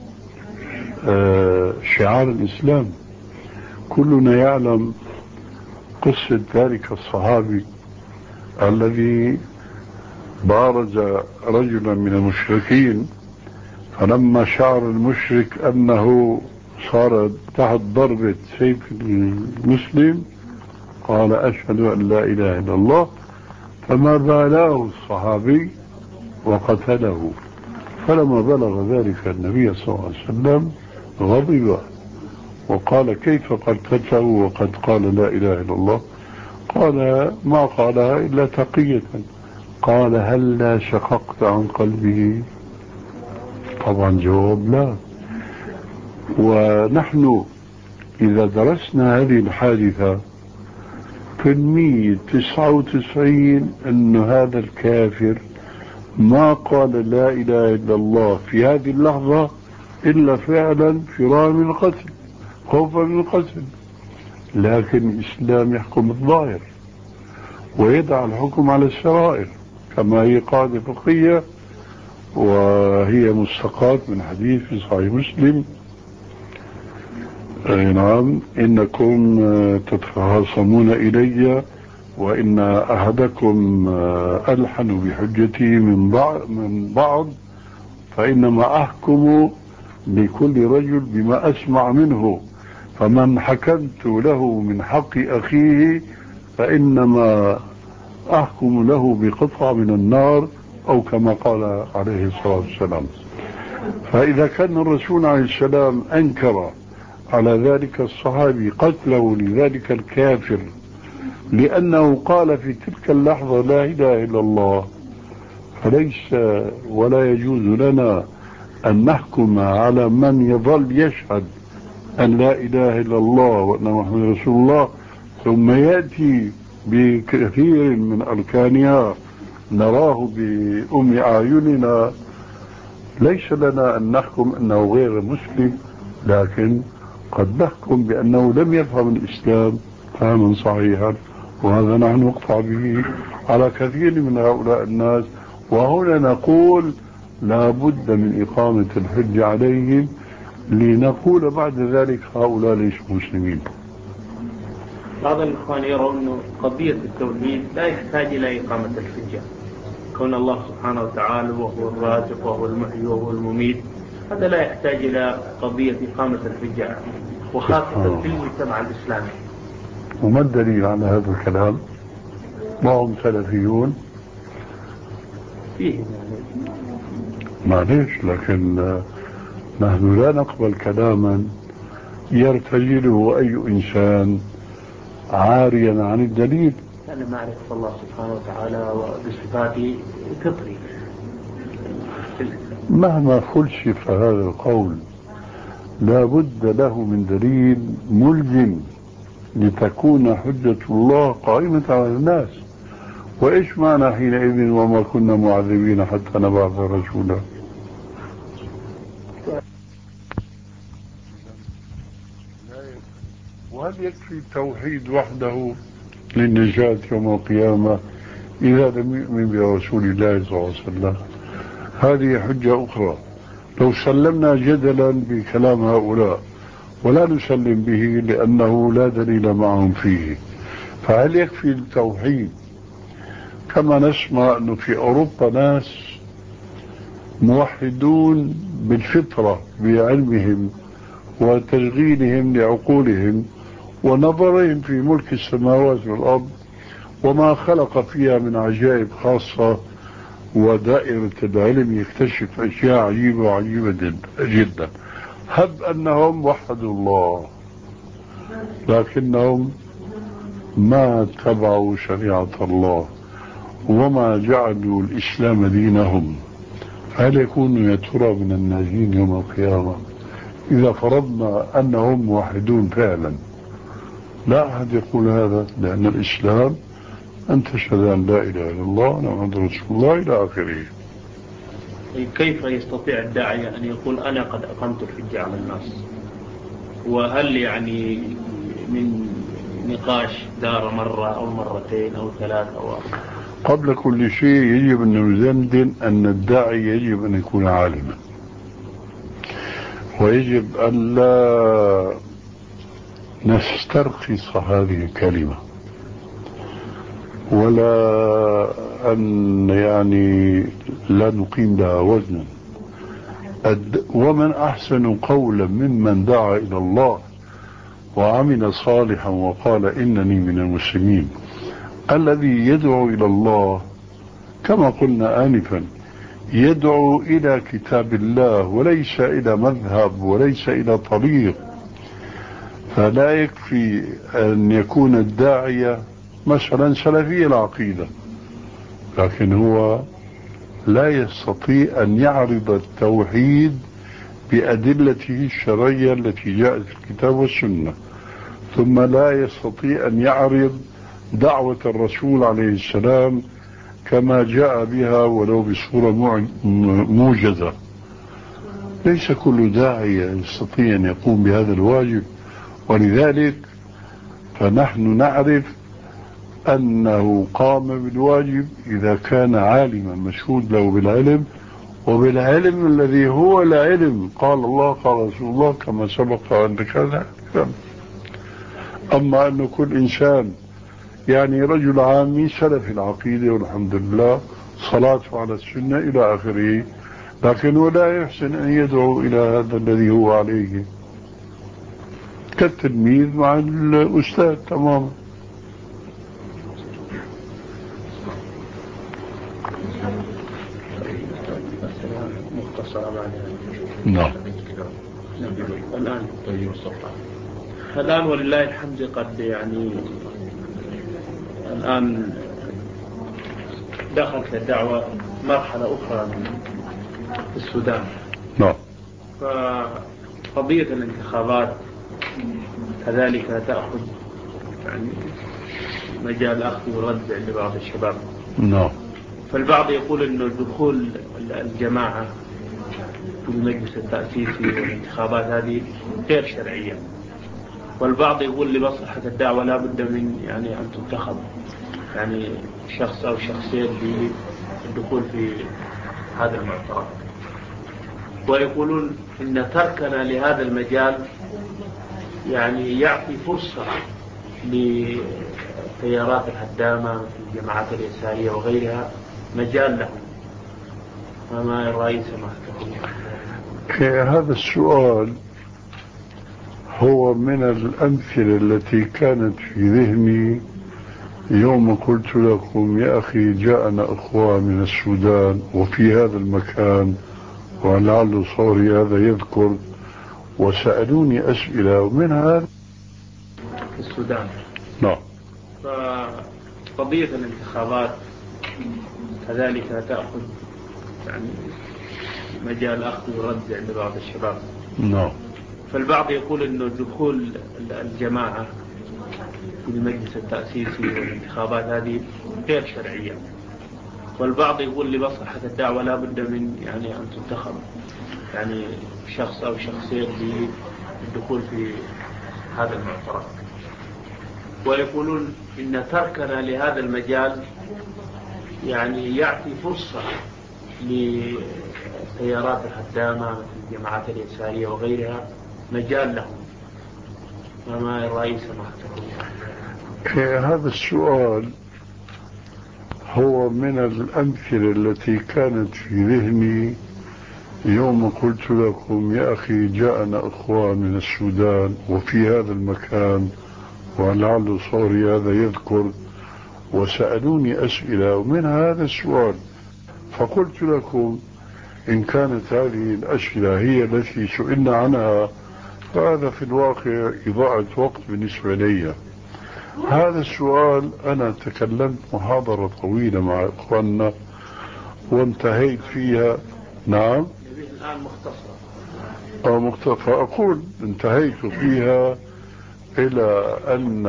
شعار الإسلام. كلنا يعلم قصة ذلك الصحابي الذي بارز رجلا من المشركين، فلما شعر المشرك أنه صار تحت ضربة سيف المسلم قال: أشهد أن لا إله إلا الله، فما بالاه الصحابي وقتله. فلما بلغ ذلك النبي صلى الله عليه وسلم غضب وقال: كيف قتلته وقد قال لا إله إلا الله؟ قال: ما قالها إلا تقية. قال: هل لا شققت عن قلبه؟ طبعا جواب لا. ونحن إذا درسنا هذه الحادثة في المية تسعة وتسعين أن هذا الكافر ما قال لا إله إلا الله في هذه اللحظة إلا فعلا فرارا من القتل، خوفا من القتل، لكن الإسلام يحكم الظاهر ويدع الحكم على السرائر كما هي قاعدة فقهية، وهي مستقاة من حديث في صحيح مسلم: نعم، إنكم تتخاصمون إلي وإن أحدكم ألحن بحجتي من بعض, من بعض فإنما أحكم لكل رجل بما أسمع منه، فمن حكمت له من حق أخيه فإنما أحكم له بقطعة من النار، أو كما قال عليه الصلاة والسلام. فإذا كان الرسول عليه السلام أنكر على ذلك الصحابي قتله لذلك الكافر لأنه قال في تلك اللحظة لا إله إلا الله، فليس ولا يجوز لنا أن نحكم على من يظل يشهد أن لا إله إلا الله وأن محمد رسول الله ثم يأتي بكثير من أركانها نراه بأم أعيننا. ليس لنا أن نحكم أنه غير مسلم، لكن قد نحكم بأنه لم يفهم الإسلام فهما صحيحا، وهذا نحن نقطع به على كثير من هؤلاء الناس وهنا نقول لا بد من إقامة الحج عليهم، لنقول بعد ذلك هؤلاء ليسوا مسلمين. بعض الإخوان يرون أن قضية التوحيد لا يحتاج إلى إقامة الحجة، كون الله سبحانه وتعالى وهو الرازق وهو المحيي وهو المميت، هذا لا يحتاج إلى قضية إقامة الحجة، وخاصة في المجتمع الإسلامي. وما الدليل على هذا الكلام؟ ما هم سلفيون؟ فيه معليش، لكن نحن لا نقبل كلاما يرتجله أي إنسان عاريا عن الدليل. أنا معرفة الله سبحانه وتعالى وبصفاته فطري. مهما فلسف هذا القول لا بد له من دليل ملزم لتكون حجة الله قائمة على الناس. وإيش معنى حينئذ وما كنا معذبين حتى نبعث رسولا؟ وهل يكفي التوحيد وحده للنجاة يوم القيامة إذا لم يؤمن برسول الله صلى الله عليه وسلم؟ هذه حجة أخرى. لو سلمنا جدلا بكلام هؤلاء ولا نسلم به لأنه لا دليل معهم فيه، فهل يكفي التوحيد؟ كما نسمع أنه في أوروبا ناس موحدون بالفطرة بعلمهم وتشغيلهم لعقولهم ونظرهم في ملك السماوات والأرض وما خلق فيها من عجائب خاصة، ودائرة العلم يكتشف أشياء عجيبة وعجيبة جدا. هب أنهم وحدوا الله لكنهم ما اتبعوا شريعة الله وما جعلوا الإسلام دينهم، هل يكونوا يا ترى من الناجين يوم القيامة إذا فرضنا أنهم موحدون فعلا؟ لا أحد يقول هذا، لأن الإسلام أن تشهد أن لا إله إلا الله وأن محمد رسول الله إلى آخره. كيف يستطيع الداعية أن يقول أنا قد أقمت الحجة على الناس؟ وهل يعني من نقاش دار مرة أو مرتين أو ثلاثة أو أربعة؟ قبل كل شيء يجب أن نزندن أن الداعي يجب أن يكون عالما، ويجب أن لا نسترخص هذه الكلمة ولا أن يعني لا نقيم لها وزنا. ومن أحسن قولا ممن دعا إلى الله وعمل صالحا وقال إنني من المسلمين. الذي يدعو إلى الله كما قلنا آنفا يدعو إلى كتاب الله وليس إلى مذهب وليس إلى طريق. فلا يكفي أن يكون الداعية مثلا سلفي العقيدة لكن هو لا يستطيع أن يعرض التوحيد بأدلته الشرعية التي جاءت في الكتاب والسنة، ثم لا يستطيع أن يعرض دعوة الرسول عليه السلام كما جاء بها ولو بصورة موجزة. ليس كل داعية يستطيع أن يقوم بهذا الواجب، ولذلك فنحن نعرف أنه قام بالواجب إذا كان عالما مشهود له بالعلم، وبالعلم الذي هو العلم قال الله قال رسول الله كما سبق أن ذكرنا. أما أن كل إنسان يعني رجل عامي سلف العقيدة والحمد لله صلاته على السنة إلى آخره، لكنه لا يحسن أن يدعو إلى هذا الذي هو عليه، كالتلميذ مع الأستاذ تماما. نعم. الآن الآن ولله الحمد قد يعني الآن دخلت الدعوة مرحلة أخرى في السودان. نعم. فقضية الانتخابات كذلك تأخذ يعني مجال أخذ ورد عند بعض الشباب. نعم. فالبعض يقول إنه دخول الجماعة في المجلس التأسيسي والانتخابات هذه غير شرعية، والبعض يقول لمصلحة الدعوة لا بد من يعني أن تنتخب. يعني شخص أو شخصين للدخول في هذا المعترك، ويقولون إن تركنا لهذا المجال يعني يعطي فرصة لتيارات الهدامة مثل الجماعات اليسارية وغيرها مجال لهم. فما رأي سماحتكم؟ هذا السؤال هو من الأمثلة التي كانت في ذهني يوم قلت لكم يا أخي جاءنا أخوة من السودان وفي هذا المكان، ولعل صوري هذا يذكر، وسألوني أسئلة ومنها في السودان. نعم. فقضية الانتخابات كذلك تأخذ يعني مجال أخذ ورد عند بعض الشباب. نعم. فالبعض يقول إنه دخول الجماعة في المجلس التأسيسي والانتخابات هذه غير شرعية، والبعض يقول لمصلحة الدعوة لا بد من يعني أن تنتخب يعني شخص أو شخصين للدخول في هذا المعترك، ويقولون إن تركنا لهذا المجال يعني يعطي فرصة لتيارات الهدامة مثل الجماعات اليسارية وغيرها مجال لهم. وما رأي سماحتكم؟ هذا السؤال هو من الأمثلة التي كانت في ذهني يوم قلت لكم يا أخي جاءنا أخوة من السودان وفي هذا المكان، ولعل صوري هذا يذكر، وسألوني أسئلة ومن هذا السؤال. فقلت لكم إن كانت هذه الأسئلة هي التي سئلنا عنها فهذا في الواقع إضاعة وقت بالنسبة لي. هذا السؤال أنا تكلمت محاضرة طويلة مع إخواننا وانتهيت فيها. نعم. الآن مختصرة. أو مختصرة. أقول انتهيت فيها إلى أن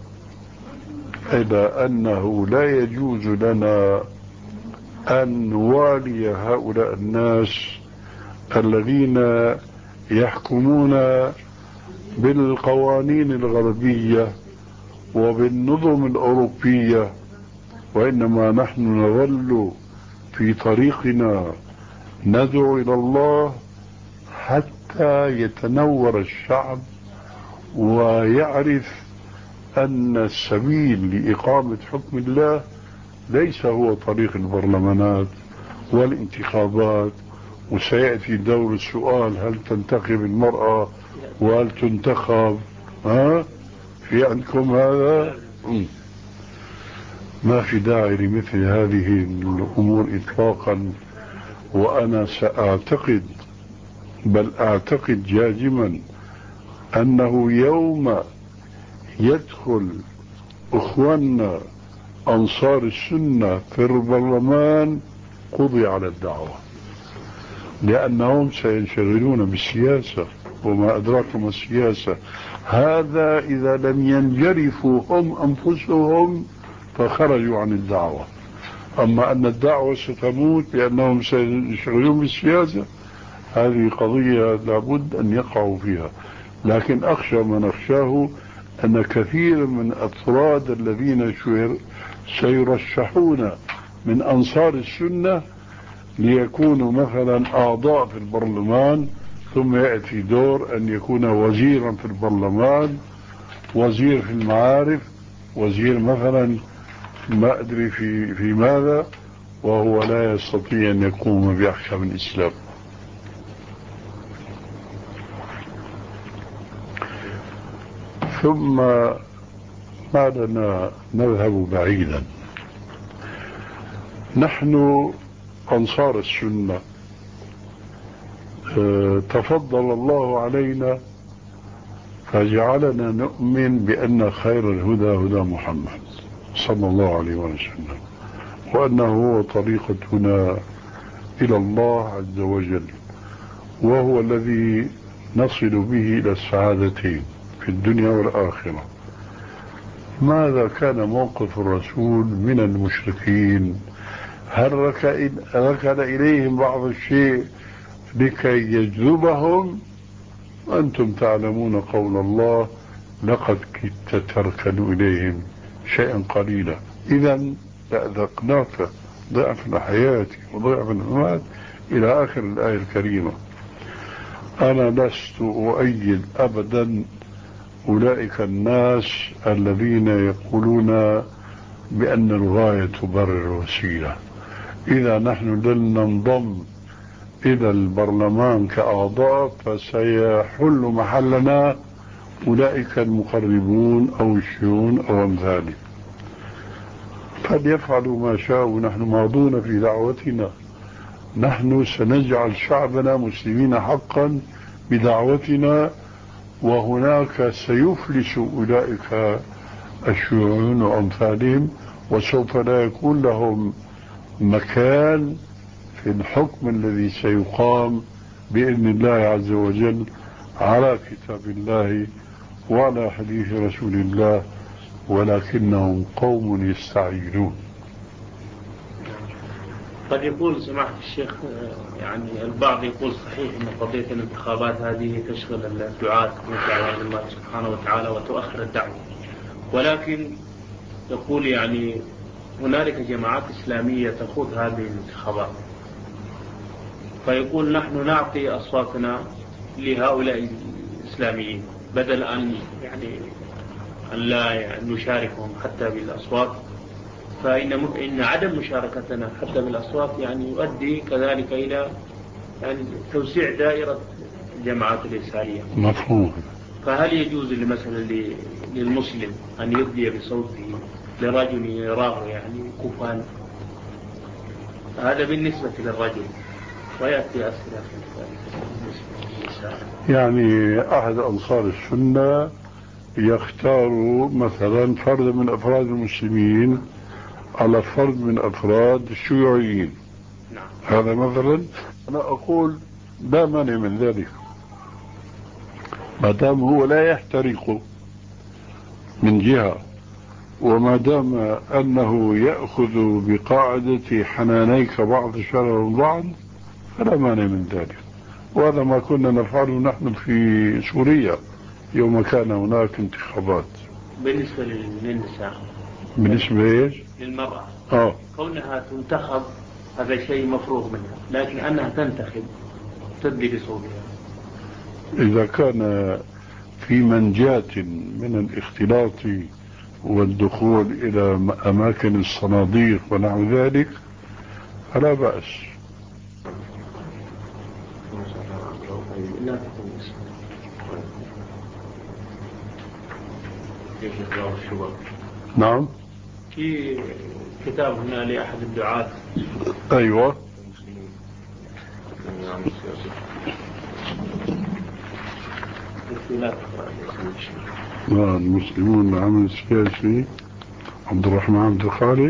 إلى أنه لا يجوز لنا أن نوالي هؤلاء الناس الذين يحكمون بالقوانين الغربية وبالنظم الأوروبية، وإنما نحن نظل في طريقنا ندعو إلى الله حتى يتنور الشعب ويعرف أن السبيل لإقامة حكم الله ليس هو طريق البرلمانات والانتخابات. وسيأتي دور السؤال هل تنتخب المرأة وهل تنتخب. ها في عندكم هذا؟ ما في داعي لمثل هذه الأمور إطلاقا. وأنا سأعتقد بل أعتقد جازما أنه يوم يدخل أخواننا أنصار السنة في البرلمان قضي على الدعوة، لأنهم سينشغلون بالسياسة، وما أدراكم السياسة. هذا إذا لم ينجرفوا هم أنفسهم فخرجوا عن الدعوة. أما أن الدعوة ستموت لأنهم سينشغلون بالسياسة هذه قضية لابد أن يقعوا فيها. لكن أخشى ما نخشاه أن كثير من أفراد الذين سيرشحون من أنصار السنة ليكونوا مثلا أعضاء في البرلمان، ثم يأتي دور أن يكون وزيرا في البرلمان، وزير في المعارف، وزير مثلا ما أدري في, في ماذا، وهو لا يستطيع أن يقوم بأحكام الإسلام. ثم ما لنا نذهب بعيدا. نحن أنصار السنة اه تفضل الله علينا فجعلنا نؤمن بأن خير الهدى هدى محمد صلى الله عليه وسلم، وأنه هو طريقتنا إلى الله عز وجل، وهو الذي نصل به إلى السعادتين في الدنيا والآخرة. ماذا كان موقف الرسول من المشركين؟ هل ركن إليهم بعض الشيء لكي يجذبهم؟ أنتم تعلمون قول الله لقد كدت تركن إليهم شيئا قليلا. إذا لأذقناك ضعف الحياة وضعف الممات إلى آخر الآية الكريمة. أنا لست أؤيد أبدا أولئك الناس الذين يقولون بأن الغاية تبرر الوسيلة. إذا نحن لن ننضم إلى البرلمان كأعضاء فسيحل محلنا أولئك المقربون أو الشيون أو أمثاله، فليفعلوا ما شاءوا، نحن ماضون في دعوتنا. نحن سنجعل شعبنا مسلمين حقا بدعوتنا، وهناك سيفلس أولئك الشيوعيون وأمثالهم، وسوف لا يكون لهم مكان في الحكم الذي سيقام بإذن الله عز وجل على كتاب الله وعلى حديث رسول الله، ولكنهم قوم يستعجلون. قد يقول سماحة الشيخ يعني البعض يقول صحيح أن قضية الانتخابات هذه تشغل الدعاة من دعوة الله سبحانه وتعالى وتؤخر الدعوة، ولكن يقول يعني هنالك جماعات إسلامية تخوض هذه الانتخابات، فيقول نحن نعطي أصواتنا لهؤلاء الإسلاميين بدل أن يعني أن لا يعني نشاركهم حتى بالأصوات، فإن إن عدم مشاركتنا حتى بالأصوات يعني يؤدي كذلك إلى يعني توسيع دائرة الجماعات الإسلامية. مفهوم. فهل يجوز مثلا للمسلم أن يدلي بصوته لرجل يراه يعني كفان؟ هذا بالنسبة للرجل، ويأتي أسئلة يعني أحد أنصار السنة يختار مثلا فرد من أفراد المسلمين على فرد من أفراد الشيوعيين. نعم. هذا مثلا أنا أقول لا مانع من ذلك ما دام هو لا يحترق من جهة، وما دام أنه يأخذ بقاعدة حنانيك بعض شر بعض فلا مانع من ذلك. وهذا ما كنا نفعله نحن في سوريا يوم كان هناك انتخابات. بالنسبة للنساء، بالنسبة إيش؟ للمرأة آه. كونها تنتخب هذا شيء مفروغ منها، لكن أنها تنتخب تدلي بصوتها إذا كان في منجاة من الاختلاط والدخول إلى أماكن الصناديق ونحو ذلك فلا بأس. نعم. في كتاب هنا لأحد الدعاة. أيوة. المسلمون العمل السياسي عبد الرحمن عبد الخالق،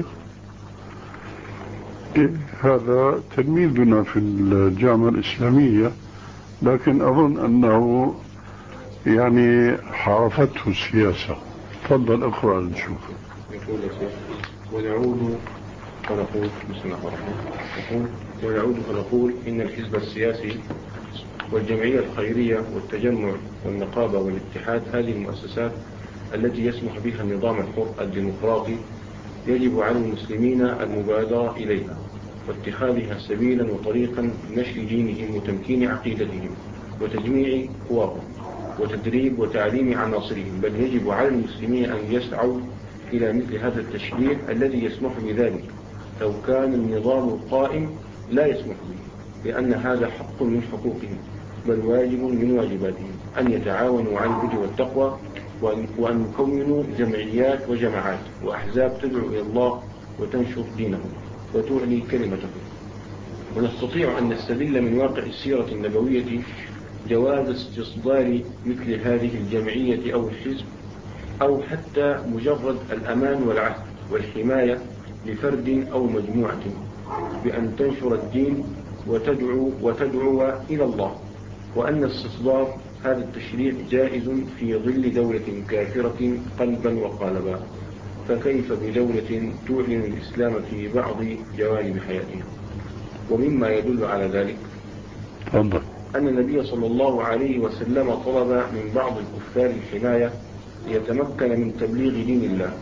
إيه هذا تلميذنا في الجامعة الإسلامية، لكن أظن أنه يعني حرفته السياسة. تفضل اقرأ نشوف. يقول ونعود فنقول بسم الله الرحمن الرحيم ونعود فنقول إن الحزب السياسي والجمعية الخيرية والتجمع والنقابة والاتحاد هذه المؤسسات التي يسمح بها النظام الحر الديمقراطي يجب على المسلمين المبادرة إليها واتخاذها سبيلا وطريقا لنشر دينهم وتمكين عقيدتهم وتجميع قواهم وتدريب وتعليم عناصرهم، بل يجب على المسلمين أن يسعوا إلى مثل هذا التشريع الذي يسمح بذلك لو كان النظام القائم لا يسمح به، لأن هذا حق من حقوقهم بل واجب من واجباتهم أن يتعاونوا على البر والتقوى وأن يكونوا جمعيات وجماعات وأحزاب تدعو إلى الله وتنشر دينه وتعلي كلمته. ونستطيع أن نستدل من واقع السيرة النبوية جواز استصدار مثل هذه الجمعية أو الحزب أو حتى مجرد الأمان والعهد والحماية لفرد أو مجموعة بأن تنشر الدين وتدعو, وتدعو إلى الله، وأن استصدار هذا التشريع جائز في ظل دولة كافرة قلبا وقالبا، فكيف بدولة تعلن الإسلام في بعض جوانب حياتها؟ ومما يدل على ذلك أن النبي صلى الله عليه وسلم طلب من بعض الكفار الحماية ليتمكن من تبليغ دين الله،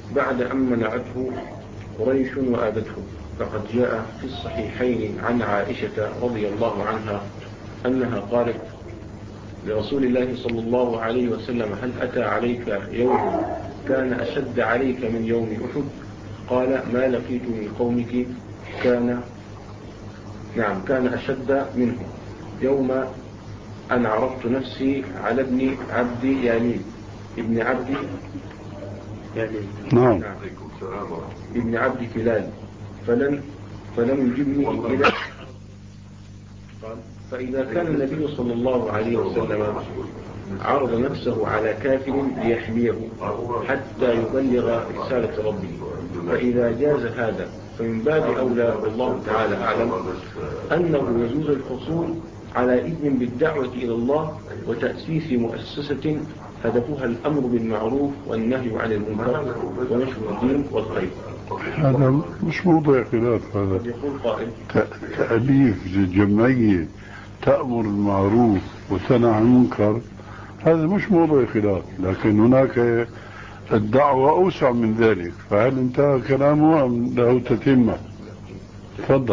بعد أن منعته قريش وآبته. فقد جاء في الصحيحين عن عائشة رضي الله عنها أنها قالت لرسول الله صلى الله عليه وسلم: هل أتى عليك يوم كان أشد عليك من يوم أحد؟ قال: ما لقيت من قومك كان نعم كان أشد منه، يوم أن عرضت نفسي على ابن عبد يالين ابن عبد يالين نعم ابن عبد كلال فلن فلم يجبني إلى قال: فإذا كان النبي صلى الله عليه وسلم عرض نفسه على كافر ليحميه حتى يبلغ رسالة ربه، فإذا جاز هذا فمن باب أولى والله تعالى أعلم أنه يجوز الحصول على إذن بالدعوة إلى الله وتأسيس مؤسسة هدفها الأمر بالمعروف والنهي عن المنكر ونشر الدين والخير. هذا مش موضوع خلاف، هذا يقول قائل: تأليف جمعية تأمر بالمعروف وتنهى عن المنكر، هذا مش موضوع خلاف، لكن هناك الدعوة أوسع من ذلك. فهل انتهى كلامه أم له تتمة؟ تفضل.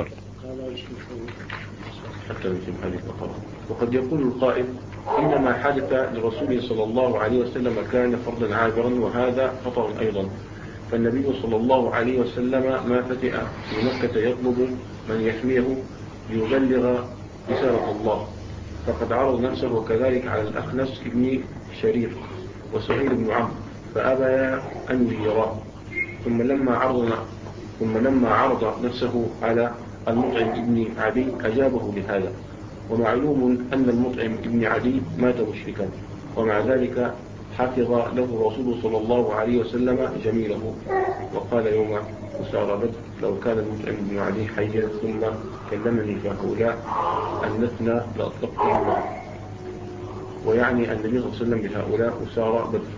حتى يتم هذه الفقرة. وقد يقول القائل: إنما حدث لرسوله صلى الله عليه وسلم كان فرضا عابرا، وهذا خطأ أيضا. فالنبي صلى الله عليه وسلم ما فتئ في مكة يطلب من يحميه ليبلغ رسالة الله، فقد عرض نفسه وكذلك على الأخنس بن شريف وسهيل بن عمرو فأبى أن يراه. ثم لما عرض ثم لما عرض نفسه على المطعم بن عدي أجابه بهذا. ومعلوم أن المطعم بن عدي مات مشركا، ومع ذلك حفظ له رسول صلى الله عليه وسلم جميله، وقال يوم أسار بدر: لو كان المطعم بن عدي حيا ثم كلمني فهؤلاء أنتنا لأطلقته الله. ويعني النبي صلى الله عليه وسلم بهؤلاء أسار بدر.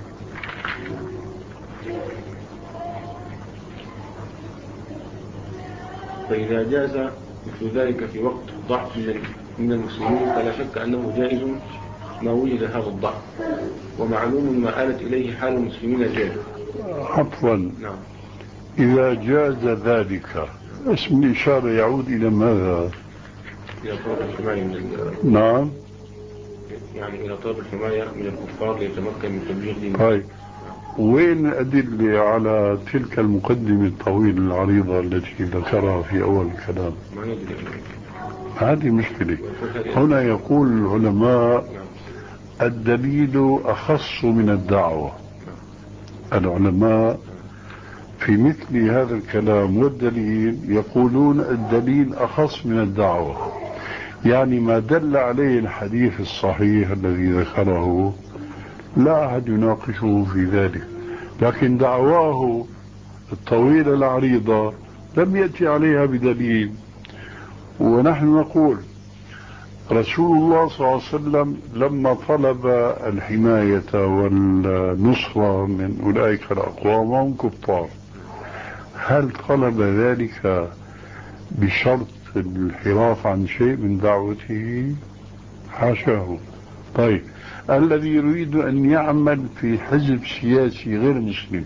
فإذا جاز مثل ذلك في وقت ضعف من المسلمين فلا شك أنه جائز ما وجد هذا الضعف، ومعلوم ما آلت إليه حال المسلمين اليوم. عفوا، نعم. إذا جاز ذلك اسم الإشارة يعود إلى ماذا؟ إلى طلب الحماية من نعم، يعني إلى طلب الحماية من الكفار ليتمكن من تبليغ دينه. طيب، وين الأدلة على تلك المقدمة الطويلة العريضة التي ذكرها في أول الكلام؟ ما ندري. هذه مشكلة. هنا يقول العلماء: الدليل أخص من الدعوة. العلماء في مثل هذا الكلام والدليل يقولون الدليل أخص من الدعوة، يعني ما دل عليه الحديث الصحيح الذي ذكره لا أحد يناقشه في ذلك، لكن دعواه الطويلة العريضة لم يأتي عليها بدليل. ونحن نقول رسول الله صلى الله عليه وسلم لما طلب الحماية والنصرة من أولئك الأقوام وهم كفار، هل طلب ذلك بشرط الانحراف عن شيء من دعوته؟ حاشاه. طيب، الذي يريد أن يعمل في حزب سياسي غير مسلم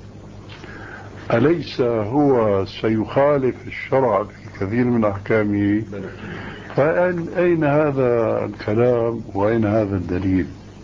أليس هو سيخالف الشرع في كثير من أحكامه؟ فأين هذا الكلام وأين هذا الدليل؟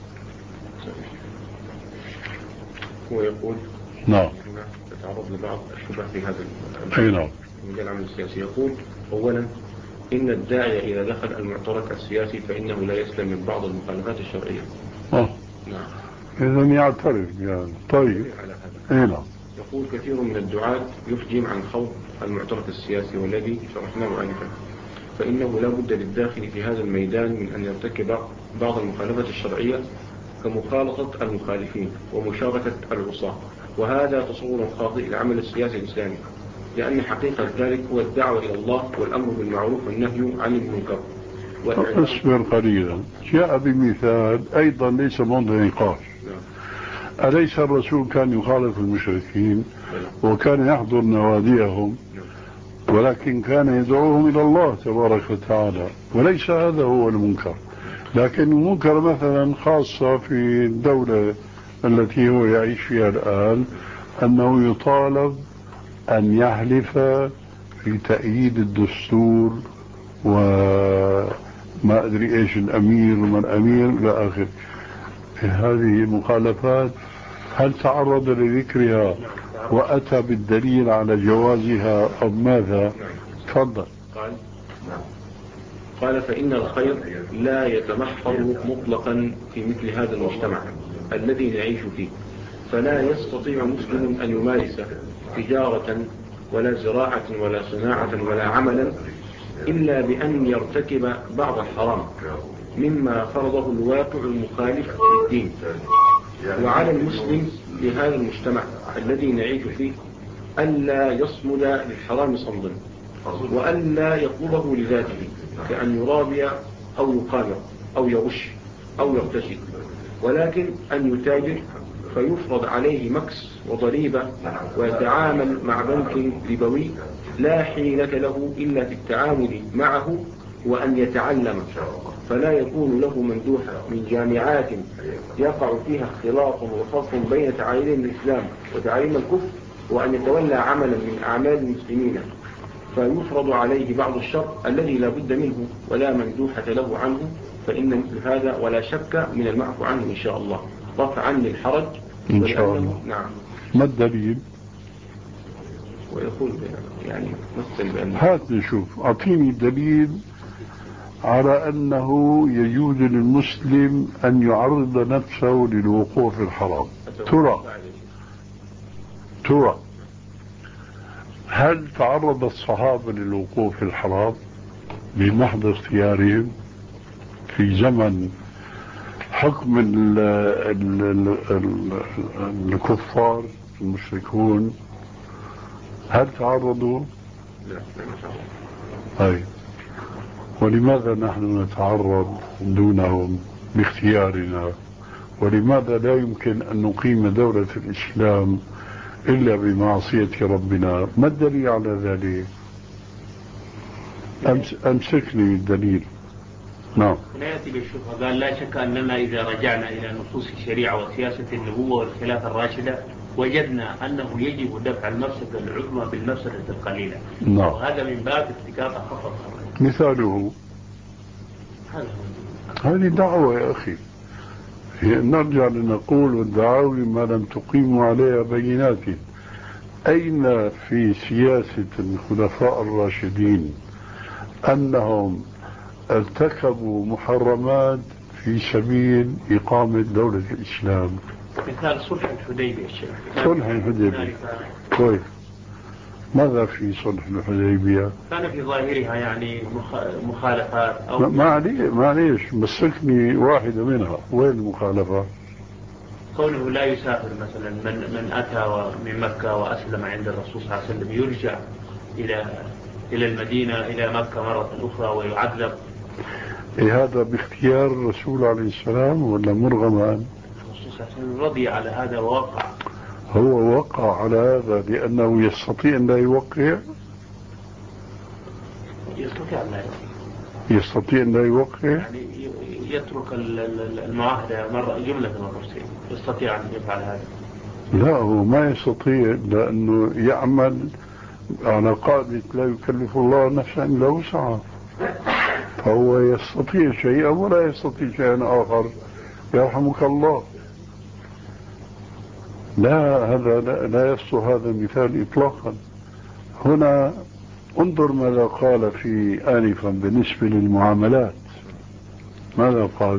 هو يقول: نعم، تتعرض لبعض الشبه في هذا أي نعم المجال العمل السياسي. يقول: أولا، إن الداعي إذا دخل المعترك السياسي فإنه لا يسلم من بعض المخالفات الشرعية. آه. نعم. إذن يعترف يعني. طيب، أي نعم. يقول: كثير من الدعاة يحجم عن خوض المعترك السياسي والذي شرحناه آنفا، فإنه لا بد للداخل في هذا الميدان من أن يرتكب بعض المخالفات الشرعية كمخالطة المخالفين ومشاركة العصاة، وهذا تصور خاطئ لعمل السياسي الإسلامي، لأن حقيقة ذلك هو الدعوة إلى الله والأمر بالمعروف والنهي عن المنكر. اصبر قليلا، جاء بمثال أيضا ليس موضع نقاش. أليس الرسول كان يخالف المشركين وكان يحضر نواديهم، ولكن كان يدعوهم إلى الله تبارك وتعالى، وليس هذا هو المنكر. لكن المنكر مثلا خاصة في الدولة التي هو يعيش فيها الآن، أنه يطالب أن يحلف في تأييد الدستور وما أدري إيش الأمير وما الأمير إلى آخره. هذه مخالفات هل تعرض لذكرها وأتى بالدليل على جوازها أو ماذا؟ تفضل. قال قال فإن الخير لا يتمحض مطلقا في مثل هذا المجتمع الذي نعيش فيه، فلا يستطيع مسلم أن يمارس تجارة ولا زراعة ولا صناعة ولا عملا إلا بأن يرتكب بعض الحرام مما فرضه الواقع المخالف للدين. وعلى المسلم في هذا المجتمع الذي نعيش فيه ألا يصمد للحرام صمدا، وألا يطلبه لذاته كأن يرابي أو يقامر أو يغش أو يغتشي، ولكن أن يتاجر فيفرض عليه مكس وضريبة ويتعامل مع بنك ربوي لا حيلة له إلا في التعامل معه، وأن يتعلم فلا يكون له مندوحة من جامعات يقع فيها اختلاط وخلط بين تعاليم الإسلام وتعاليم الكفر، وأن يتولى عملا من أعمال المسلمين فيفرض عليه بعض الشر الذي لا بد منه ولا مندوحة له عنه، فإن مثل هذا ولا شك من المعفو عنه إن شاء الله رفعا للحرج إن شاء الله. نعم. ما الدليل؟ ويقول يعني مثل بأن هات نشوف، أعطيني دليل على أنه يجوز للمسلم أن يعرض نفسه للوقوع في الحرام. ترى ترى هل تعرض الصحابة للوقوع في الحرام بمحض اختيارهم في زمن حكم ال ال ال ال الكفار المشركون؟ هل تعرضوا؟ لا طيب، ولماذا نحن نتعرض دونهم باختيارنا؟ ولماذا لا يمكن أن نقيم دولة الإسلام إلا بمعصية ربنا؟ ما الدليل على ذلك؟ أمس أمسكني الدليل. نعم. لا يأتي بالشبهة. قال لا شك أننا إذا رجعنا إلى نصوص الشريعة وسياسة النبوة والخلافة الراشدة وجدنا أنه يجب دفع المفسدة العظمى بالمفسدة القليلة. نعم. وهذا من باب ارتكاب أخف الضررين. مثاله هذه دعوة يا أخي، نرجع لنقول والدعاوي ما لم تقيموا عليها بينات. أين في سياسة الخلفاء الراشدين أنهم ارتكبوا محرمات في سبيل إقامة دولة الإسلام؟ مثال صلح الحديبية. صلح الحديبية كويس. ماذا في صلح الحديبية؟ كان في ظاهرها يعني مخالفات أو معليش معليش مسكني واحدة منها. وين المخالفة؟ قوله لا يسافر مثلا من من أتى من مكة وأسلم عند الرسول صلى الله عليه وسلم يرجع إلى إلى المدينة إلى مكة مرة أخرى ويعذب. إيه هذا باختيار الرسول عليه السلام ولا مرغما؟ الرسول صلى الله عليه وسلم رضي على هذا ووقع. هو وقع على هذا لأنه يستطيع أن لا يوقع. يستطيع أن لا يوقع. يستطيع أن لا يوقع يعني يترك المعاهدة مرة جملة مرتين. يستطيع أن يفعل هذا. لا، هو ما يستطيع لأنه يعمل على قاعدة لا يكلف الله نفسا إلا وسعها، فهو يستطيع شيئا ولا يستطيع شيئا آخر. يرحمك الله. لا، هذا لا, لا يصل هذا المثال إطلاقا. هنا انظر ماذا قال في آنفا بالنسبة للمعاملات. ماذا قال؟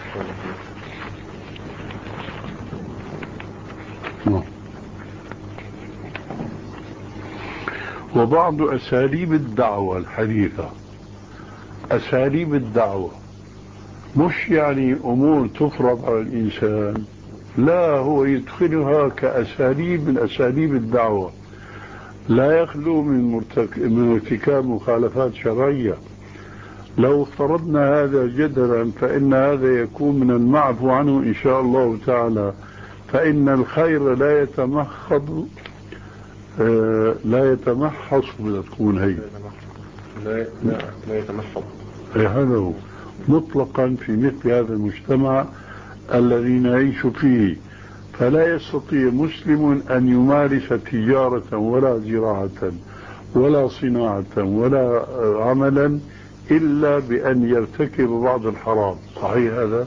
وبعض أساليب الدعوة الحديثة، أساليب الدعوة مش يعني أمور تفرض على الإنسان، لا، هو يدخلها كأساليب من أساليب الدعوة، لا يخلو من, مرتك... من ارتكاب مخالفات شرعية. لو افترضنا هذا جدلا فإن هذا يكون من المعفو عنه إن شاء الله تعالى، فإن الخير لا يتمخض آه لا يتمحص بدها تكون هي لا لا, لا يتمحض. هذا هو مطلقا في مثل هذا المجتمع الذي نعيش فيه. فلا يستطيع مسلم أن يمارس تجارة ولا زراعة ولا صناعة ولا عملا إلا بأن يرتكب بعض الحرام. صحيح هذا؟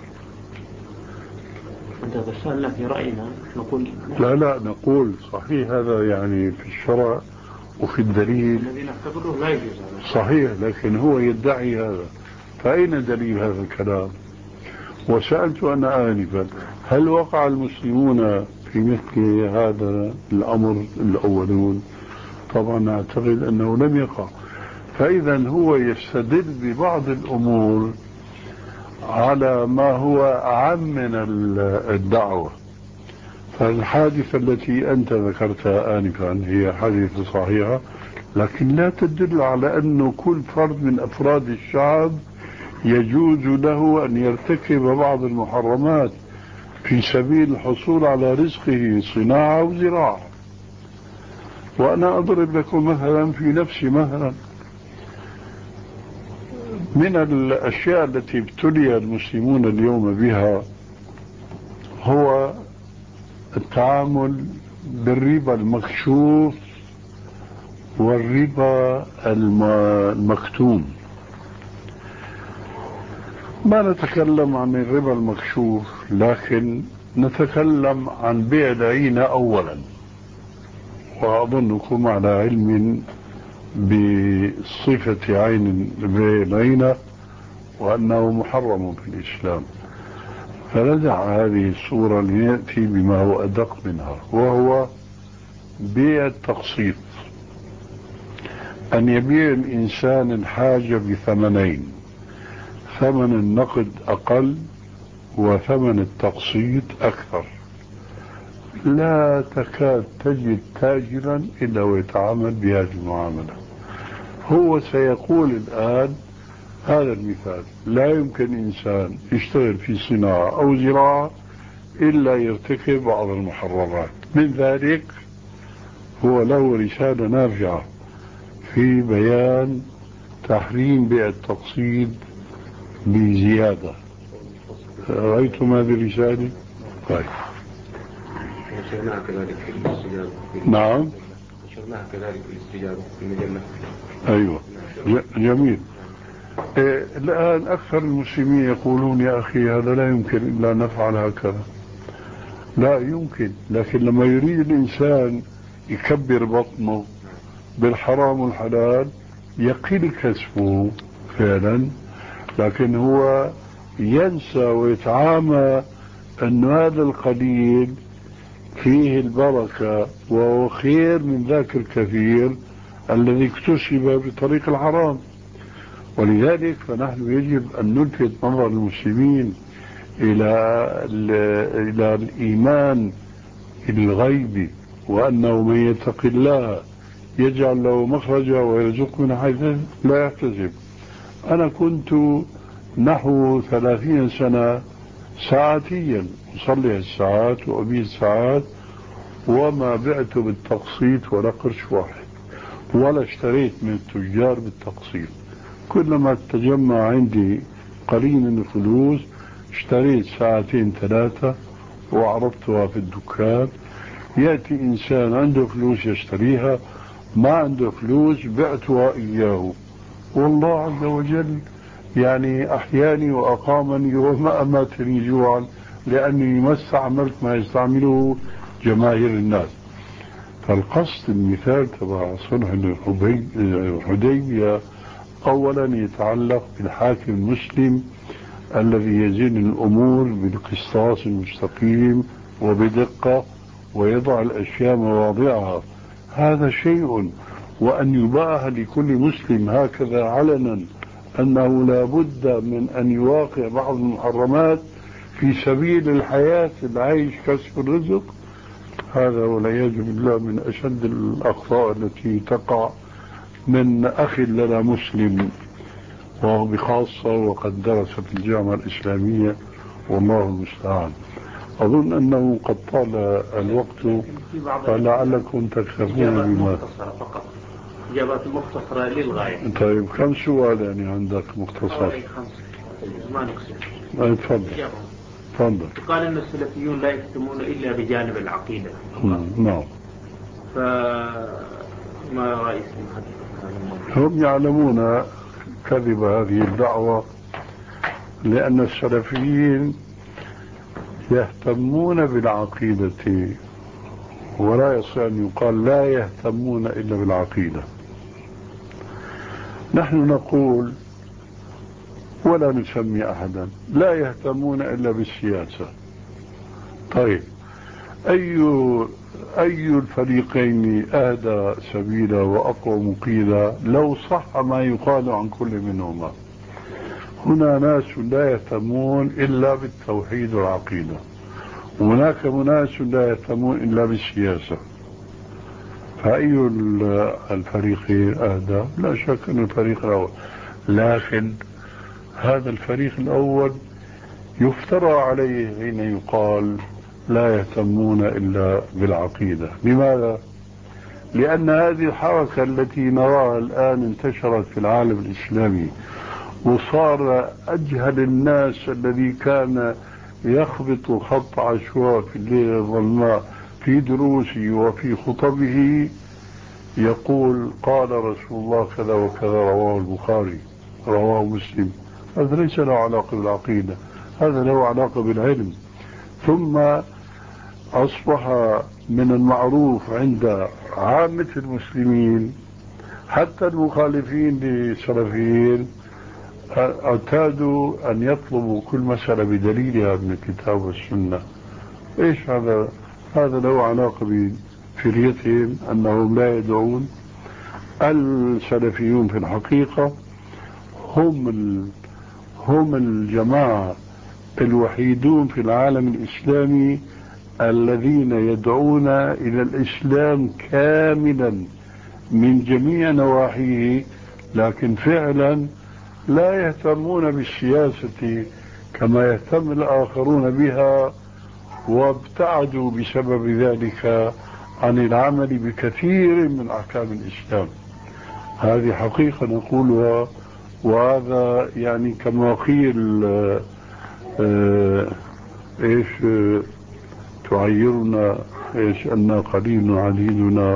أنت سألنا في رأينا نقول لا لا نقول صحيح هذا يعني في الشرع وفي الدليل الذي نعتبره لا يجوز. صحيح، لكن هو يدعي هذا، فأين دليل هذا الكلام؟ وسألت أنا آنفا هل وقع المسلمون في مثل هذا الأمر الأولون؟ طبعا أعتقد أنه لم يقع. فإذا هو يستدل ببعض الأمور على ما هو أعم من الدعوة. فالحادثة التي أنت ذكرتها آنفا هي حادثة صحيحة، لكن لا تدل على أنه كل فرد من أفراد الشعب يجوز له أن يرتكب بعض المحرمات في سبيل الحصول على رزقه، صناعة وزراعة. وأنا أضرب لكم مثلا في نفسي مثلا من الأشياء التي ابتلي المسلمون اليوم بها هو التعامل بالربا المكشوف والربا المكتوم. ما نتكلم عن الربا المكشوف، لكن نتكلم عن بيع العينة أولا، وأظنكم على علم بصفة عين بيع العينة وأنه محرم في الإسلام. فندع هذه الصورة لنأتي بما هو أدق منها، وهو بيع التقسيط. أن يبيع الإنسان الحاجة بثمنين، ثمن النقد أقل وثمن التقسيط أكثر. لا تكاد تجد تاجرا إلا ويتعامل بهذه المعاملة. هو سيقول الآن هذا المثال: لا يمكن إنسان يشتغل في صناعة أو زراعة إلا يرتكب بعض المحرمات. من ذلك هو له رسالة نافعة في بيان تحريم بيع التقسيط بزيادة. رأيتم هذه الرسالة؟ طيب. نشرناها كذلك في الاستجابة. نعم. نشرناها كذلك في الاستجابة في المجلة. أيوة جميل. إيه الآن أكثر المسلمين يقولون يا أخي هذا لا يمكن إلا نفعل هكذا. لا يمكن، لكن لما يريد الإنسان يكبر بطنه بالحرام والحلال يقل كسبه فعلا، لكن هو ينسى ويتعامى أن هذا القليل فيه البركة وهو خير من ذاك الكثير الذي اكتسب بطريق الحرام. ولذلك فنحن يجب أن نلفت نظر المسلمين إلى إلى الإيمان الغيبي، وأنه من يتق الله يجعل له مخرجا ويرزقه من حيث لا يحتسب. أنا كنت نحو ثلاثين سنة ساعتيا أصلي الساعات وأبيع الساعات، وما بعت بالتقسيط ولا قرش واحد، ولا اشتريت من التجار بالتقسيط. كلما تجمع عندي قليل من الفلوس اشتريت ساعتين ثلاثة وعرضتها في الدكان. يأتي إنسان عنده فلوس يشتريها، ما عنده فلوس بعتها إياه. والله عز وجل يعني أحياني وأقامني وما أماتني جوعا، لأني ما استعملت ما يستعمله جماهير الناس. فالقصد المثال تبع صلح الحديبية أولا يتعلق بالحاكم المسلم الذي يزن الأمور بالقسطاس المستقيم وبدقة ويضع الأشياء مواضعها، هذا شيء. وأن يباح لكل مسلم هكذا علنا أنه لا بد من أن يواقع بعض المحرمات في سبيل الحياة العيش كسب الرزق، هذا والعياذ بالله من أشد الأخطاء التي تقع من أخ لنا مسلم، وهو بخاصة وقد درس في الجامعة الإسلامية، والله المستعان. أظن أنه قد طال الوقت، فلعلكم تكتفون بما فقط إجابات مختصرة للغاية. طيب كم سؤال يعني عندك مختصر؟ ما نقصد. تفضل. تفضل. قال أن السلفيون لا يهتمون إلا بجانب العقيدة. نعم. فما رأيكم حتى هم يعلمون كذب هذه الدعوة، لأن السلفيين يهتمون بالعقيدة، ولا يصح أن يقال لا يهتمون إلا بالعقيدة. نحن نقول ولا نسمي أحدا لا يهتمون إلا بالسياسة. طيب، أي أي الفريقين أهدى سبيلا وأقوى مقيلا لو صح ما يقال عن كل منهما؟ هنا ناس لا يهتمون إلا بالتوحيد والعقيدة، وهناك ناس لا يهتمون إلا بالسياسة. فأي الفريقين أهدى؟ لا شك أن الفريق الأول، لكن هذا الفريق الأول يفترى عليه حين يقال لا يهتمون إلا بالعقيدة. لماذا؟ لأن هذه الحركة التي نراها الآن انتشرت في العالم الإسلامي، وصار أجهل الناس الذي كان يخبط خط عشواء في الليل الظلماء في دروسه وفي خطبه يقول قال رسول الله كذا وكذا رواه البخاري رواه مسلم. هذا ليس له علاقة بالعقيدة، هذا له علاقة بالعلم. ثم أصبح من المعروف عند عامة المسلمين حتى المخالفين للسلفيين اعتادوا أن يطلبوا كل مسألة بدليلها من الكتاب والسنة. إيش هذا؟ هذا له علاقة بفريتهم أنهم لا يدعون. السلفيون في الحقيقة هم هم الجماعة الوحيدون في العالم الإسلامي الذين يدعون إلى الإسلام كاملا من جميع نواحيه، لكن فعلا لا يهتمون بالسياسة كما يهتم الآخرون بها، وابتعدوا بسبب ذلك عن العمل بكثير من أحكام الإسلام. هذه حقيقة نقولها، وهذا يعني كما قيل آه ايش آه تعيرنا ايش أن قليل عديدنا،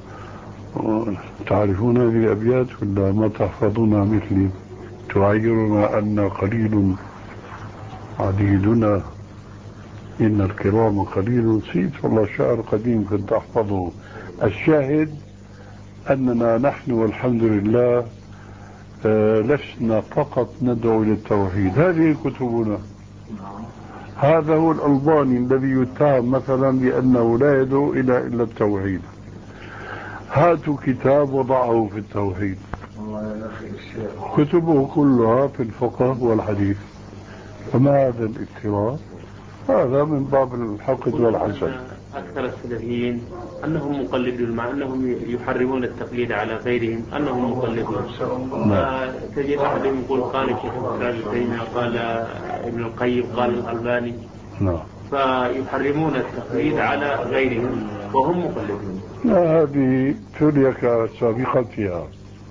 وتعرفون هذه الأبيات ولا ما تحفظونها مثلي؟ تعيرنا أن قليل عديدنا إن الكرام قليل. نسيت والله شعر قديم كنت أحفظه. الشاهد أننا نحن والحمد لله آه لسنا فقط ندعو للتوحيد. هذه كتبنا. هذا هو الألباني الذي يتهم مثلا بأنه لا يدعو إلى إلا التوحيد. هاتوا كتاب وضعه في التوحيد، كتبه كلها في الفقه والحديث. فما هذا الافتراء؟ هذا من باب الحقد والحسد. أكثر السلفيين أنهم مقلدون، مع أنهم يحرمون التقليد على غيرهم أنهم مقلدون. تجد أحدهم يقول قال الشيخ ابن تيمية قال ابن القيم قال الألباني، فيحرمون التقليد على غيرهم وهم مقلدون. هذه تلك سابقتها.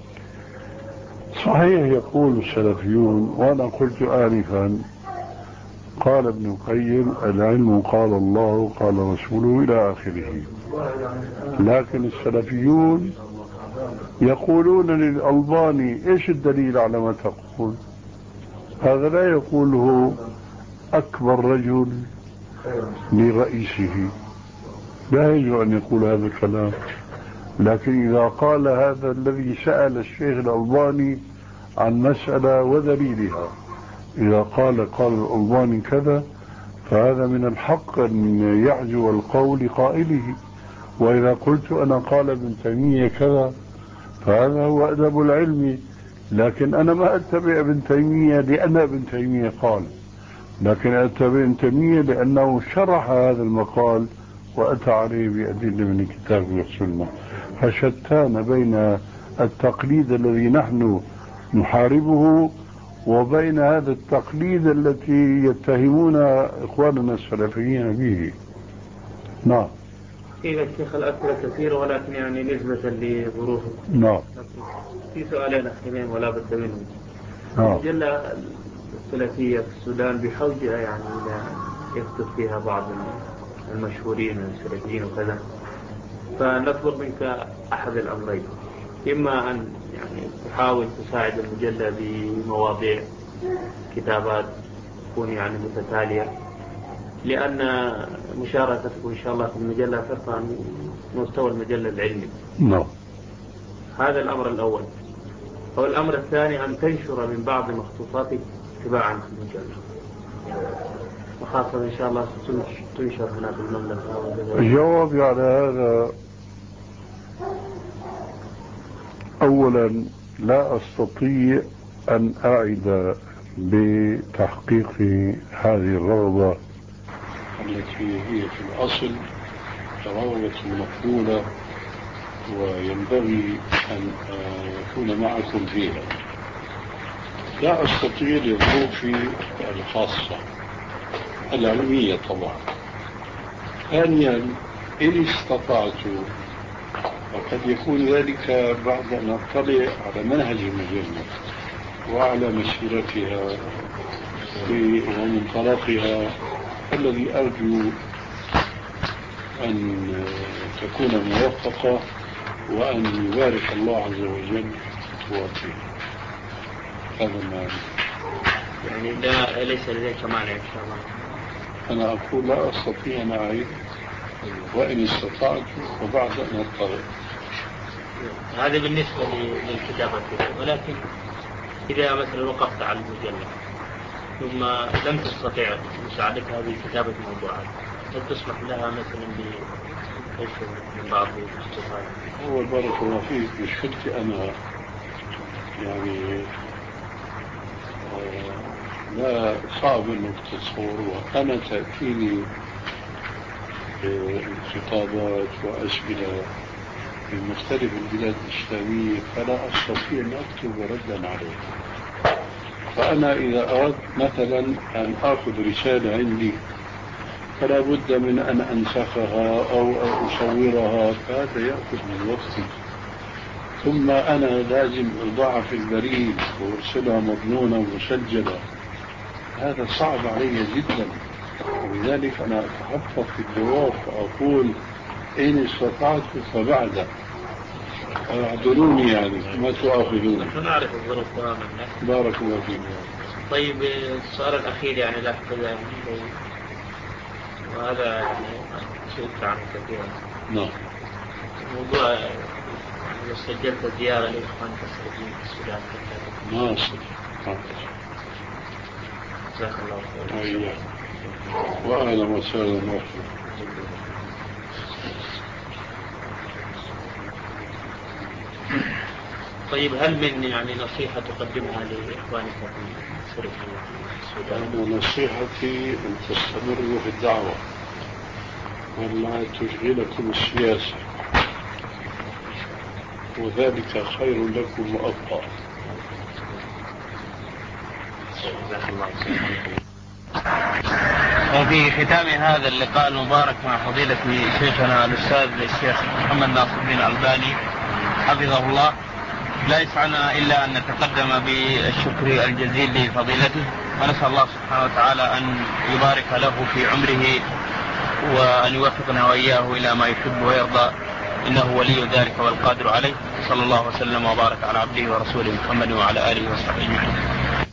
صحيح يقول السلفيون، وأنا قلت آنفا قال ابن القيم العلم قال الله قال رسوله إلى آخره، لكن السلفيون يقولون للألباني إيش الدليل على ما تقول؟ هذا لا يقوله أكبر رجل لرئيسه، لا يجب أن يقول هذا الكلام. لكن إذا قال هذا الذي سأل الشيخ الألباني عن مسألة ودليلها، إذا قال قال الألباني كذا، فهذا من الحق أن يعجو القول قائله. وإذا قلت أنا قال ابن تيمية كذا، فهذا هو أدب العلم. لكن أنا ما أتبع ابن تيمية لأن ابن تيمية قال، لكن أتبع ابن تيمية لأنه شرح هذا المقال وأتى عليه بأدلة من الكتاب والسنة. فشتان بين التقليد الذي نحن نحاربه وبين هذا التقليد التي يتهمون إخواننا السلفيين به. نعم. كيف الشيخ الأسئلة كثيرة، ولكن يعني نسبة لظروف. نعم. في سؤالين أخيرين ولا بد منهم. نعم. جل السلفية في السودان بحوجة يعني إلى يكتب فيها بعض المشهورين من السلفيين وكذا، فنطلب منك أحد الأمرين: إما أن يعني تحاول تساعد المجلة بمواضيع كتابات تكون يعني متتالية، لأن مشاركتك إن شاء الله في المجلة ترفع مستوى المجلة العلمي. نعم. هذا الأمر الأول. والأمر الثاني أن تنشر من بعض مخطوطاتك تباعا في المجلة، وخاصة إن شاء الله تنشر هنا في المملكة. الجواب على هذا: أولا لا أستطيع أن أعد بتحقيق هذه الرغبة التي هي في الأصل رغبة مقبولة وينبغي أن أكون معكم فيها. لا أستطيع لظروفي الخاصة العلمية طبعا. ثانيا، إن استطعت، وقد يكون ذلك بعد أن أطلع على منهج المجلة وعلى مسيرتها ومنطلقها الذي أرجو أن تكون موفقة وأن يبارك الله عز وجل فيها. هذا ما يعني لا ليس لديك مانع إن شاء الله. أنا أقول لا أستطيع أن أعيد، وإن استطعت وبعد أن أضطر. هذا بالنسبة للكتابة، ولكن إذا مثلا وقفت على المجلة ثم لم تستطيع مساعدتها بكتابة موضوعات، هل تسمح لها مثلا بنشر من بعض المخطوطات؟ هو بارك الله فيك، مشكلتي أنا يعني آه لا صعب أنك تتصور، وأنا تأتيني خطابات وأسئلة من مختلف البلاد الإسلامية، فلا أستطيع أن أكتب ردا عليها. فأنا إذا أردت مثلا أن أخذ رسالة عندي فلا بد من أن أنسخها أو أصورها، فهذا يأخذ من وقتي. ثم أنا لازم أضعها في البريد وأرسلها مضمونة ومسجلة، هذا صعب علي جدا. ولذلك أنا أتحفظ في الجواب فأقول إن استطعت فبعد. اعذروني يعني ما تؤاخذوني. نحن نعرف الظروف تماما. بارك الله فيك. طيب السؤال الأخير يعني لا أحفظ يعني، وهذا يعني سئلت عنه كثيرا. نعم. موضوع إذا سجلت زيارة لإخوانك السعوديين في السودان. ناصر. جزاك الله خير. أيوة. وأهلا وسهلا ومرحبا. طيب هل من يعني نصيحة تقدمها لإخوانك في السودان؟ أنا نصيحتي أن تستمروا في الدعوة ولا تشغلكم السياسة، وذلك خير لكم وأبقى. وفي ختام هذا اللقاء المبارك مع فضيلة شيخنا الأستاذ الشيخ محمد ناصر الدين الألباني حفظه الله، لا يسعنا إلا أن نتقدم بالشكر الجزيل لفضيلته، ونسأل الله سبحانه وتعالى أن يبارك له في عمره وأن يوفقنا وإياه إلى ما يحب ويرضى، إنه ولي ذلك والقادر عليه. صلى الله وسلم وبارك على عبده ورسوله محمد وعلى آله وصحبه أجمعين.